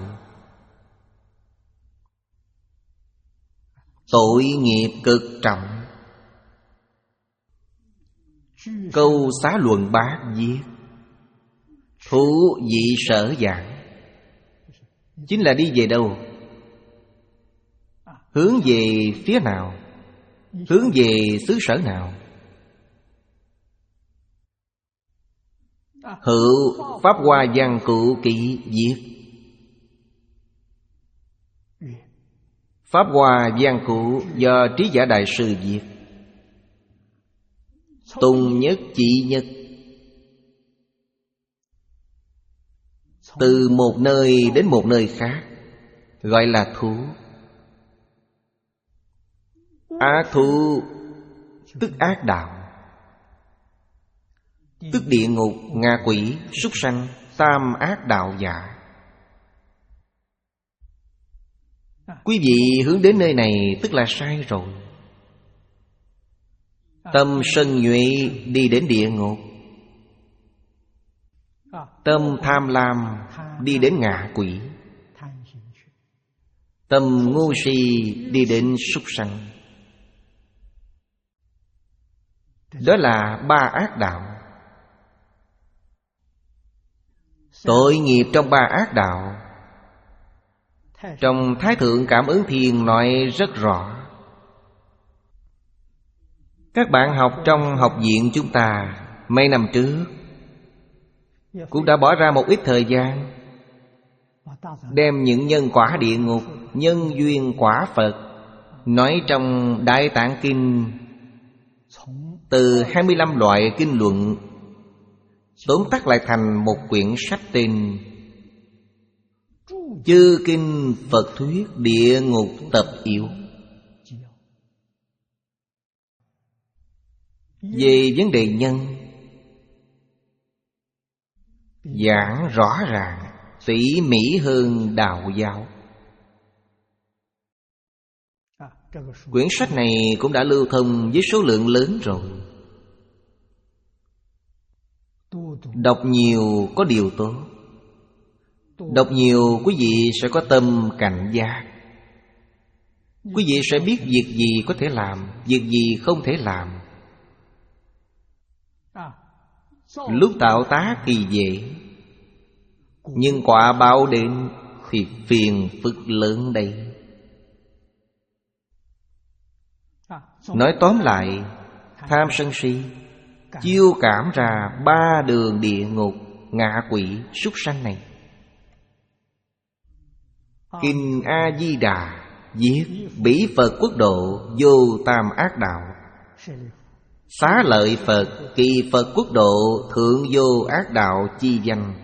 Tội nghiệp cực trọng. Câu Xá Luận Bát viết: thú vị sở giảng. Chính là đi về đâu? Hướng về phía nào? Hướng về xứ sở nào? Hữu Pháp Hoa Văn Cụ Kỵ viết: Pháp Hoa Văn Cụ do Trí Giả Đại Sư viết. Tùng nhất chỉ nhất, từ một nơi đến một nơi khác, gọi là thú. Ác thú tức ác đạo, tức địa ngục, ngạ quỷ, súc sanh, tam ác đạo giả. Quý vị hướng đến nơi này tức là sai rồi. Tâm sân nhuệ đi đến địa ngục, tâm tham lam đi đến ngạ quỷ, tâm ngu si đi đến súc sanh. Đó là ba ác đạo. Tội nghiệp trong ba ác đạo, trong Thái Thượng Cảm Ứng Thiền nói rất rõ. Các bạn học trong học viện chúng ta mấy năm trước cũng đã bỏ ra một ít thời gian đem những nhân quả địa ngục, nhân duyên quả Phật nói trong Đại Tạng Kinh, từ hai mươi lăm loại kinh luận tóm tắt lại thành một quyển sách tên Chư Kinh Phật Thuyết Địa Ngục Tập Yếu. Về vấn đề nhân, giảng rõ ràng, tỉ mỉ hơn đạo giáo. Quyển sách này cũng đã lưu thông với số lượng lớn rồi. Đọc nhiều có điều tốt. Đọc nhiều quý vị sẽ có tâm cảnh giác. Quý vị sẽ biết việc gì có thể làm, việc gì không thể làm. Lúc tạo tác thì dễ, nhưng quả báo đến thì phiền phức lớn đây. Nói tóm lại, tham sân si chiêu cảm ra ba đường địa ngục, ngạ quỷ, súc sanh này. Kinh A Di Đà viết: bỉ Phật quốc độ vô tam ác đạo, xá lợi Phật kỳ Phật quốc độ thượng vô ác đạo chi danh.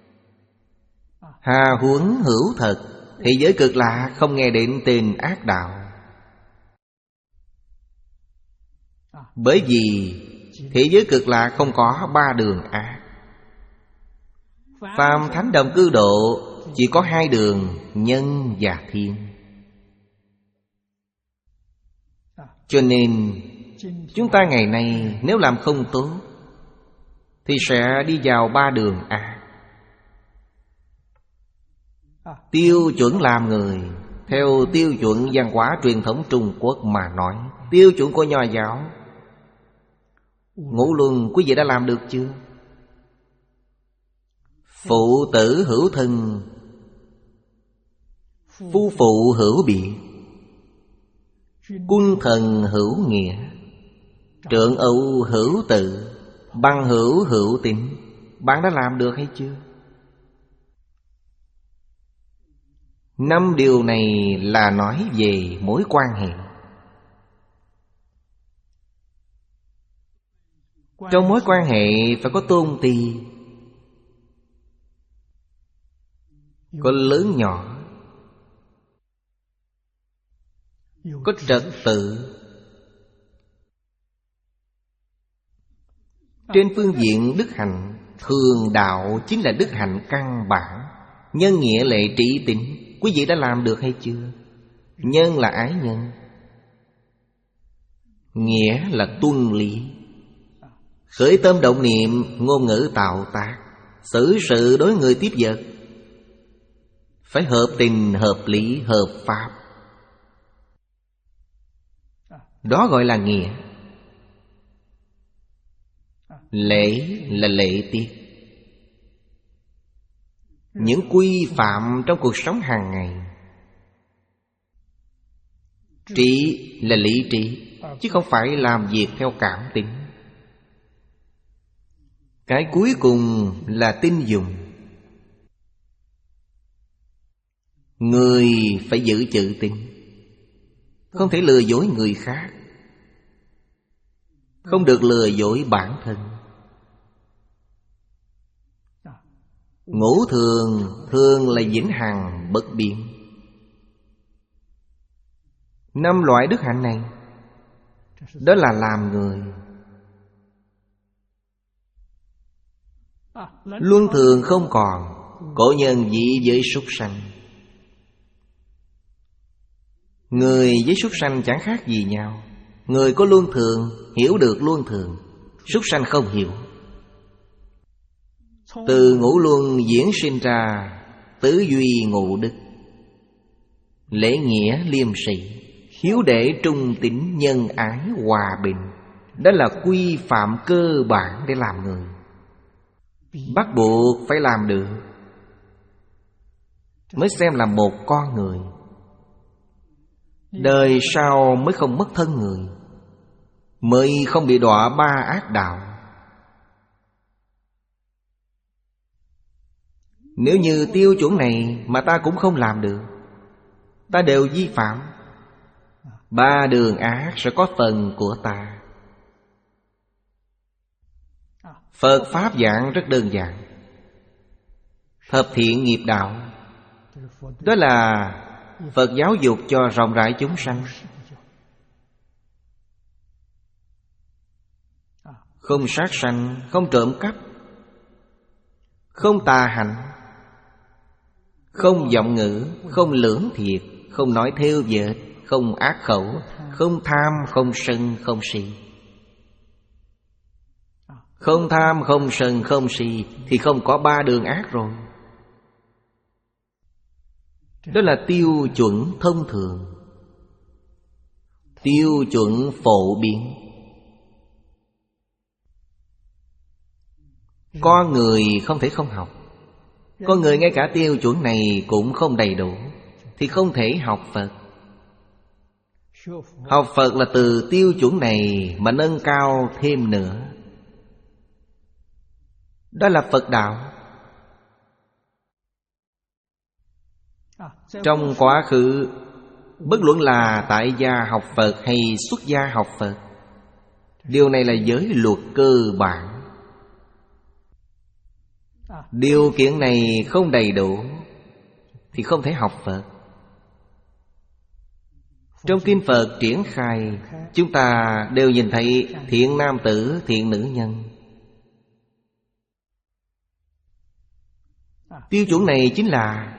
Hà huống hữu thật, thế giới cực lạ không nghe đến tên ác đạo. Bởi vì thế giới cực lạ không có ba đường ác. Phàm thánh đồng cư độ chỉ có hai đường, nhân và thiên. Cho nên chúng ta ngày nay nếu làm không tốt thì sẽ đi vào ba đường ác. Tiêu chuẩn làm người, theo tiêu chuẩn văn hóa truyền thống Trung Quốc mà nói, tiêu chuẩn của Nho giáo, ngũ luân quý vị đã làm được chưa? Phụ tử hữu thân, phu phụ hữu biệt, quân thần hữu nghĩa, trượng ưu hữu tự, bằng hữu hữu tín. Bạn đã làm được hay chưa? Năm điều này là nói về mối quan hệ. Trong mối quan hệ phải có tôn ti, có lớn nhỏ, có trật tự. Trên phương diện đức hạnh, thường đạo chính là đức hạnh căn bản. Nhân nghĩa lệ trí tín, quý vị đã làm được hay chưa? Nhân là ái nhân, nghĩa là tuân lý. Khởi tâm động niệm, ngôn ngữ tạo tác, xử sự đối người tiếp vật phải hợp tình, hợp lý, hợp pháp. Đó gọi là nghĩa. Lễ là lễ tiết, những quy phạm trong cuộc sống hàng ngày. Trí là lý trí, chứ không phải làm việc theo cảm tính. Cái cuối cùng là tin dùng. Người phải giữ chữ tín, không thể lừa dối người khác, không được lừa dối bản thân. Ngũ thường, thường là vĩnh hằng bất biến. Năm loại đức hạnh này, đó là làm người. Luân thường không còn, cổ nhân dị với súc sanh. Người với súc sanh chẳng khác gì nhau. Người có luân thường, hiểu được luân thường, súc sanh không hiểu. Từ ngũ luân diễn sinh ra tứ duy ngũ đức: lễ nghĩa liêm sĩ, hiếu đệ trung tín, nhân ái hòa bình. Đó là quy phạm cơ bản để làm người, bắt buộc phải làm được mới xem là một con người. Đời sau mới không mất thân người, mới không bị đọa ba ác đạo. Nếu như tiêu chuẩn này mà ta cũng không làm được, ta đều vi phạm, ba đường ác sẽ có phần của ta. Phật Pháp giảng rất đơn giản: thập thiện nghiệp đạo. Đó là Phật giáo dục cho rộng rãi chúng sanh. Không sát sanh, không trộm cắp, không tà hạnh, không vọng ngữ, không lưỡng thiệt, không nói theo vệt, không ác khẩu, không tham, không sân, không si. Không tham, không sân, không si thì không có ba đường ác rồi. Đó là tiêu chuẩn thông thường, tiêu chuẩn phổ biến. Con người không thể không học. Con người ngay cả tiêu chuẩn này cũng không đầy đủ thì không thể học Phật. Học Phật là từ tiêu chuẩn này mà nâng cao thêm nữa. Đó là Phật đạo. Trong quá khứ, bất luận là tại gia học Phật hay xuất gia học Phật, điều này là giới luật cơ bản. Điều kiện này không đầy đủ thì không thể học Phật. Trong kinh Phật triển khai, chúng ta đều nhìn thấy thiện nam tử, thiện nữ nhân. Tiêu chuẩn này chính là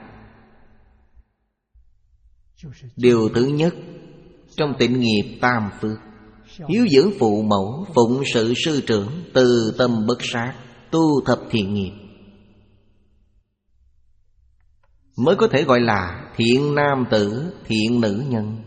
điều thứ nhất trong tịnh nghiệp tam phước: hiếu dưỡng phụ mẫu, phụng sự sư trưởng, từ tâm bất sát, tu thập thiện nghiệp, mới có thể gọi là thiện nam tử, thiện nữ nhân.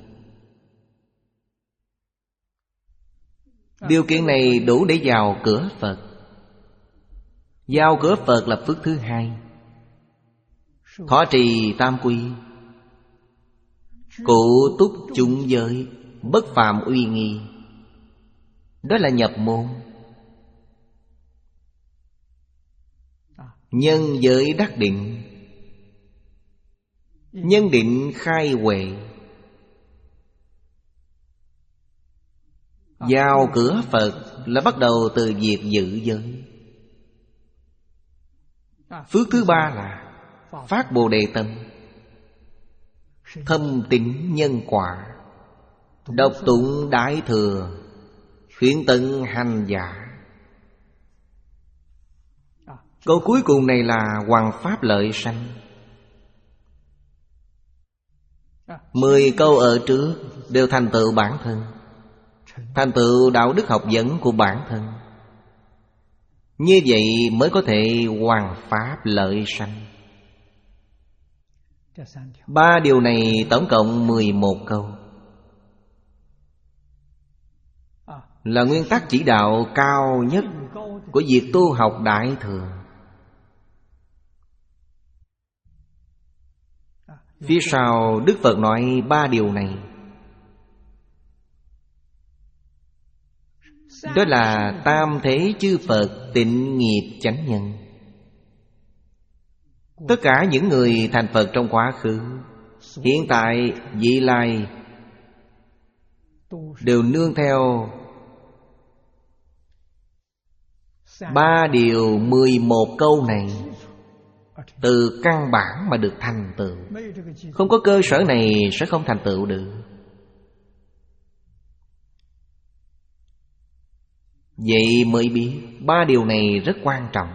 Điều kiện này đủ để vào cửa Phật. Vào cửa Phật là phước thứ hai. Thọ trì tam quy, cụ túc chúng giới, bất phạm uy nghi, đó là nhập môn. Nhân giới đắc định, nhân định khai huệ. Vào cửa Phật là bắt đầu từ việc giữ giới. Phước thứ ba là phát Bồ Đề tâm, thâm tín nhân quả, đọc tụng Đại Thừa, khuyến tận hành giả. Câu cuối cùng này là hoằng pháp lợi sanh. Mười câu ở trước đều thành tựu bản thân, thành tựu đạo đức học vấn của bản thân. Như vậy mới có thể hoằng pháp lợi sanh. Ba điều này tổng cộng mười một câu, là nguyên tắc chỉ đạo cao nhất của việc tu học Đại Thừa. Phía sau Đức Phật nói ba điều này, đó là tam thế chư Phật tịnh nghiệp chánh nhân. Tất cả những người thành Phật trong quá khứ, hiện tại, vị lai đều nương theo ba điều mười một câu này, từ căn bản mà được thành tựu. Không có cơ sở này sẽ không thành tựu được. Vậy mới biết ba điều này rất quan trọng.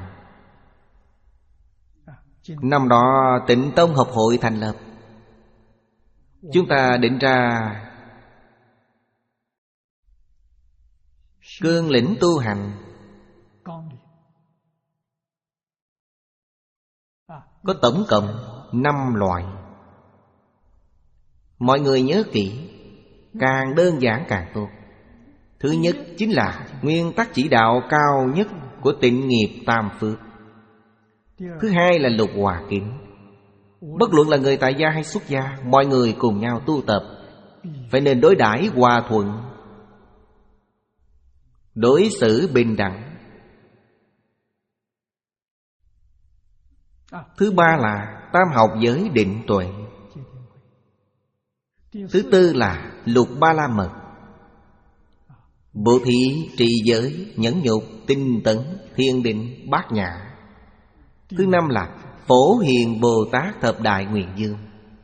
Năm đó Tịnh Tông Học hội thành lập, chúng ta định ra cương lĩnh tu hành. Có tổng cộng năm loại. Mọi người nhớ kỹ, càng đơn giản càng tốt. Thứ nhất chính là nguyên tắc chỉ đạo cao nhất của tịnh nghiệp tam phước. Thứ hai là lục hòa kính. Bất luận là người tại gia hay xuất gia, mọi người cùng nhau tu tập, phải nên đối đãi hòa thuận, đối xử bình đẳng. Thứ ba là tam học giới định tuệ. Thứ tư là lục ba la mật: bố thí, trì giới, nhẫn nhục, tinh tấn, thiền định, bát nhã. Thứ năm là Phổ Hiền Bồ Tát Thập Đại Nguyện Dương.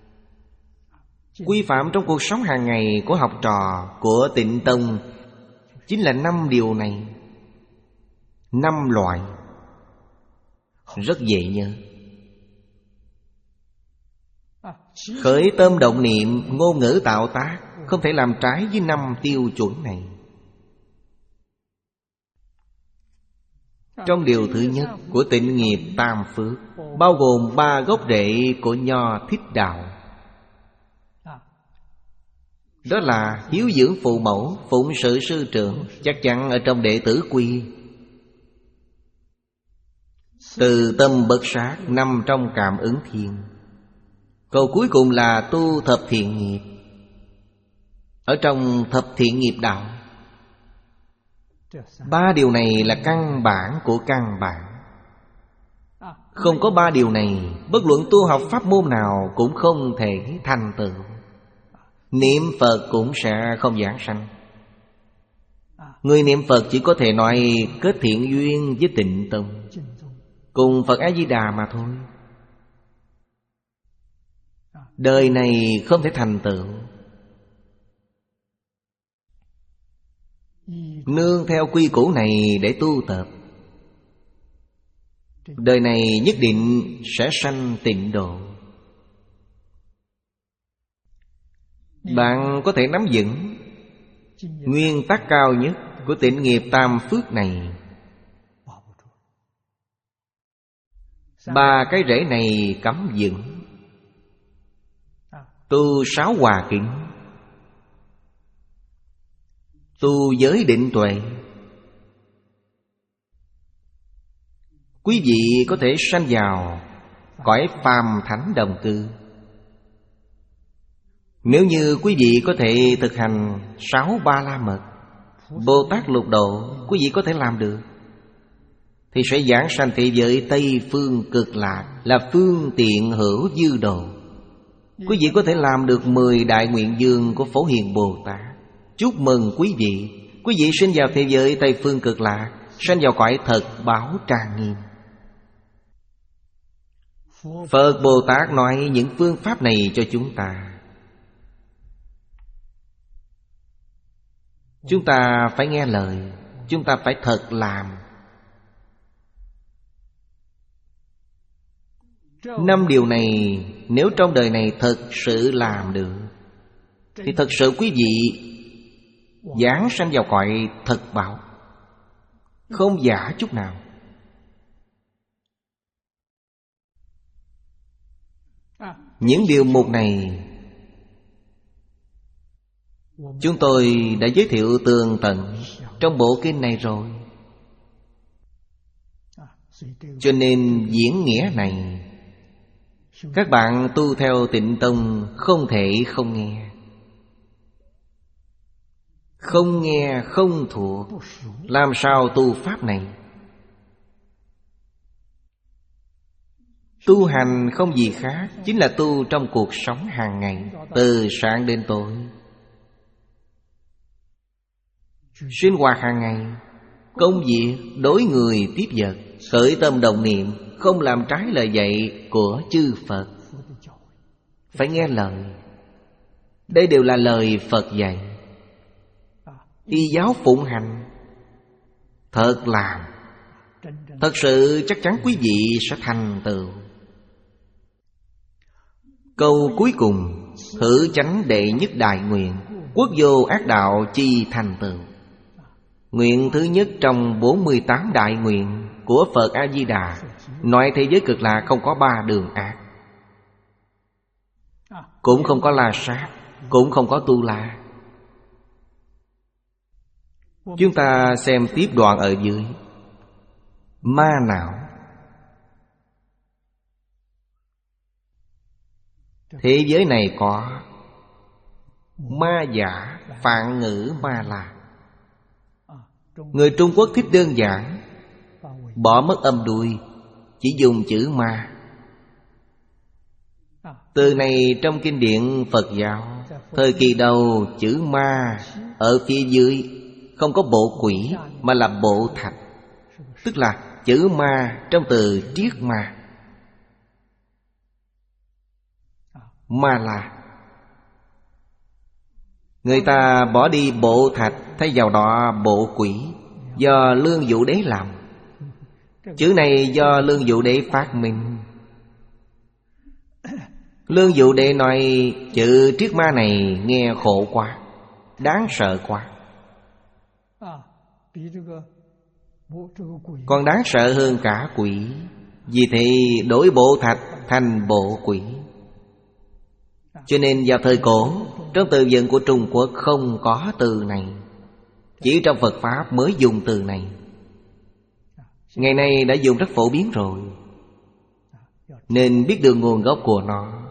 Quy phạm trong cuộc sống hàng ngày của học trò của Tịnh Tông chính là năm điều này. Năm loại, rất dễ nhớ. Khởi tâm động niệm, ngôn ngữ tạo tác không thể làm trái với năm tiêu chuẩn này. Trong điều thứ nhất của tịnh nghiệp tam phước, bao gồm ba gốc rễ của Nho Thích Đạo. Đó là hiếu dưỡng phụ mẫu, phụng sự sư trưởng, chắc chắn ở trong đệ tử quy. Từ tâm bất sát, nằm trong cảm ứng thiên. Câu cuối cùng là tu thập thiện nghiệp, ở trong thập thiện nghiệp đạo. Ba điều này là căn bản của căn bản. Không có ba điều này, bất luận tu học pháp môn nào cũng không thể thành tựu. Niệm Phật cũng sẽ không giảng sanh. Người niệm Phật chỉ có thể nói kết thiện duyên với Tịnh Tông, cùng Phật A-di-đà mà thôi. Đời này không thể thành tựu. Nương theo quy củ này để tu tập, đời này nhất định sẽ sanh tịnh độ. Bạn có thể nắm vững nguyên tắc cao nhất của tịnh nghiệp tam phước này. Ba cái rễ này cắm vững. Tu sáu hòa kính, tu giới định tuệ, quý vị có thể sanh vào cõi phàm thánh đồng cư. Nếu như quý vị có thể thực hành sáu ba la mật, Bồ Tát lục độ, quý vị có thể làm được, thì sẽ giảng sanh thế giới Tây Phương Cực Lạc, là phương tiện hữu dư độ. Quý vị có thể làm được mười đại nguyện dương của Phổ Hiền Bồ Tát. Chúc mừng quý vị, quý vị sinh vào thế giới Tây Phương Cực Lạc, sinh vào cõi thật báo trang nghiêm. Phật Bồ Tát nói những phương pháp này cho chúng ta. Chúng ta phải nghe lời, chúng ta phải thật làm. Năm điều này nếu trong đời này thật sự làm được, thì thật sự quý vị giáng sanh vào cõi thật bảo, không giả chút nào. Những điều mục này chúng tôi đã giới thiệu tường tận trong bộ kinh này rồi. Cho nên diễn nghĩa này các bạn tu theo Tịnh Tông không thể không nghe. Không nghe không thuộc, làm sao tu pháp này? Tu hành không gì khác, chính là tu trong cuộc sống hàng ngày, từ sáng đến tối. Sinh hoạt hàng ngày, công việc, đối người tiếp vật, khởi tâm động niệm, không làm trái lời dạy của chư Phật. Phải nghe lời. Đây đều là lời Phật dạy. Y giáo phụng hành, thật làm, thật sự chắc chắn quý vị sẽ thành tựu. Câu cuối cùng: thử chánh đệ nhất đại nguyện, quốc vô ác đạo chi thành tựu. Nguyện thứ nhất trong bốn mươi tám đại nguyện của Phật A-di-đà nói thế giới cực lạc không có ba đường ác, cũng không có la sát, cũng không có tu la. Chúng ta xem tiếp đoạn ở dưới. Ma não. Thế giới này có ma giả, phạn ngữ ma la. Người Trung Quốc thích đơn giản, bỏ mất âm đuôi, chỉ dùng chữ ma. Từ này trong kinh điển Phật giáo thời kỳ đầu, chữ ma ở phía dưới không có bộ quỷ mà là bộ thạch, tức là chữ ma trong từ triết ma. Ma la. Người ta bỏ đi bộ thạch, thay vào đó bộ quỷ, do Lương Vũ Đế làm. Chữ này do Lương Vũ Đế phát minh. Lương Vũ Đế nói chữ triết ma này nghe khổ quá, đáng sợ quá, còn đáng sợ hơn cả quỷ. Vì thế đổi bộ thạch thành bộ quỷ. Cho nên vào thời cổ, trong từ vựng của Trung Quốc không có từ này, chỉ trong Phật Pháp mới dùng từ này. Ngày nay đã dùng rất phổ biến rồi, nên biết được nguồn gốc của nó.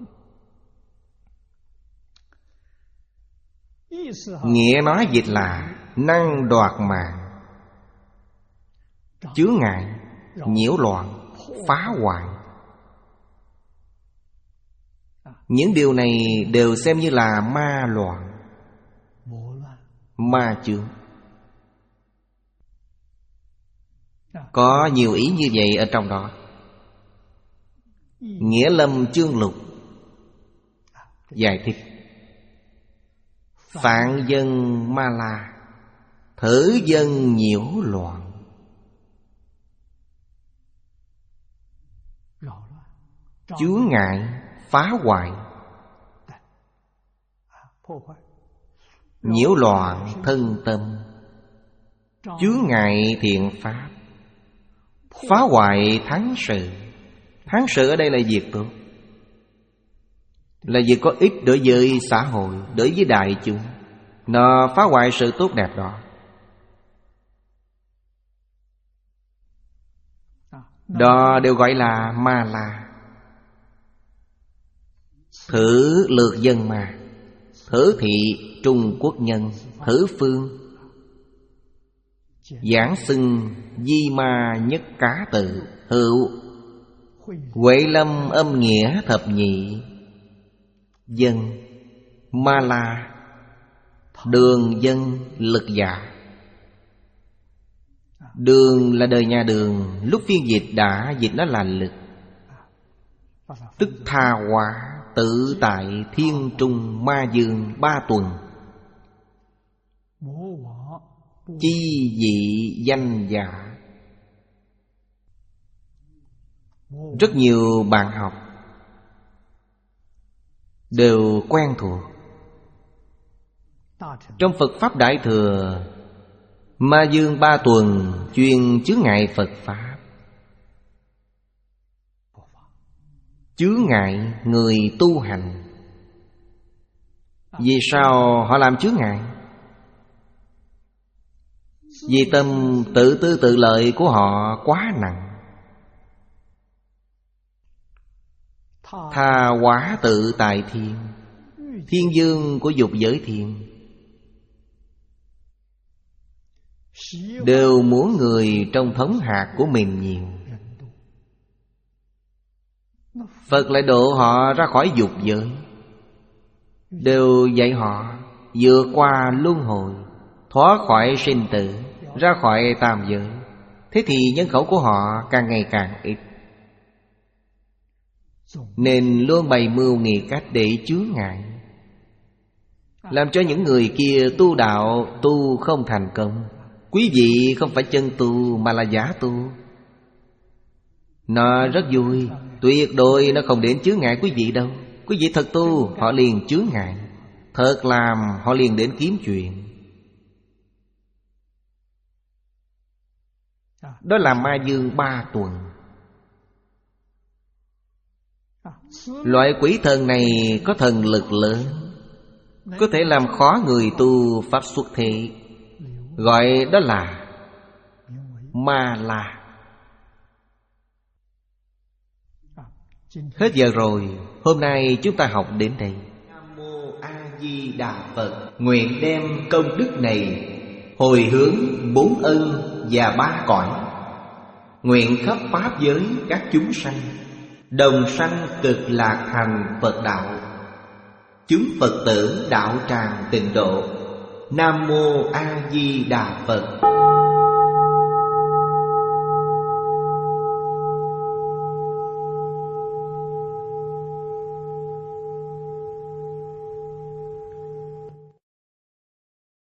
Nghĩa nói dịch là năng đoạt mạng, chướng ngại, nhiễu loạn, phá hoại. Những điều này đều xem như là ma loạn, ma chướng. Có nhiều ý như vậy ở trong đó. Nghĩa Lâm Chương Lục giải thích: phạn dân ma la, thử dân nhiễu loạn. chướng ngại, phá hoại, nhiễu loạn thân tâm, chướng ngại thiện pháp, phá hoại thắng sự. Thắng sự ở đây là việc tốt, là việc có ích đối với xã hội, đối với đại chúng. Nó phá hoại sự tốt đẹp đó. Đó đều gọi là ma la. Thử lược dân ma, thử thị Trung Quốc nhân, thử phương, giảng xưng di ma nhất cá tự, hữu Huệ lâm âm nghĩa thập nhị. Dân ma la, đường dân lực dạ. Đường là đời nhà Đường, lúc phiên dịch đã dịch nó là lực. Tức tha hóa tự tại thiên trung ma dương ba tuần, chi dị danh giả. Rất nhiều bạn học đều quen thuộc. Trong Phật Pháp Đại Thừa, ma dương ba tuần chuyên chướng ngại Phật Pháp, chướng ngại người tu hành. Vì sao họ làm chướng ngại? Vì tâm tự tư tự lợi của họ quá nặng. Tha hóa tự tại thiên, thiên dương của dục giới thiên, đều muốn người trong thống hạt của mình nhiều. Phật lại độ họ ra khỏi dục giới, đều dạy họ vượt qua luân hồi, thoát khỏi sinh tử, ra khỏi tam giới. Thế thì nhân khẩu của họ càng ngày càng ít, nên luôn bày mưu nghị cách để chướng ngại, làm cho những người kia tu đạo tu không thành công. Quý vị không phải chân tu mà là giả tu. Nó rất vui, tuyệt đối nó không đến chướng ngại quý vị đâu. Quý vị thật tu, họ liền chướng ngại. Thật làm, họ liền đến kiếm chuyện. Đó là ma dương ba tuần. Loại quỷ thần này có thần lực lớn, có thể làm khó người tu pháp xuất thế, gọi đó là ma la. Hết giờ rồi, hôm nay chúng ta học đến đây. Nam Mô A Di Đà Phật. Nguyện đem công đức này hồi hướng bốn ân và ba cõi, nguyện khắp pháp giới các chúng sanh đồng sanh cực lạc thành Phật đạo, chúng Phật tử đạo tràng tịnh độ. Nam Mô A Di Đà Phật.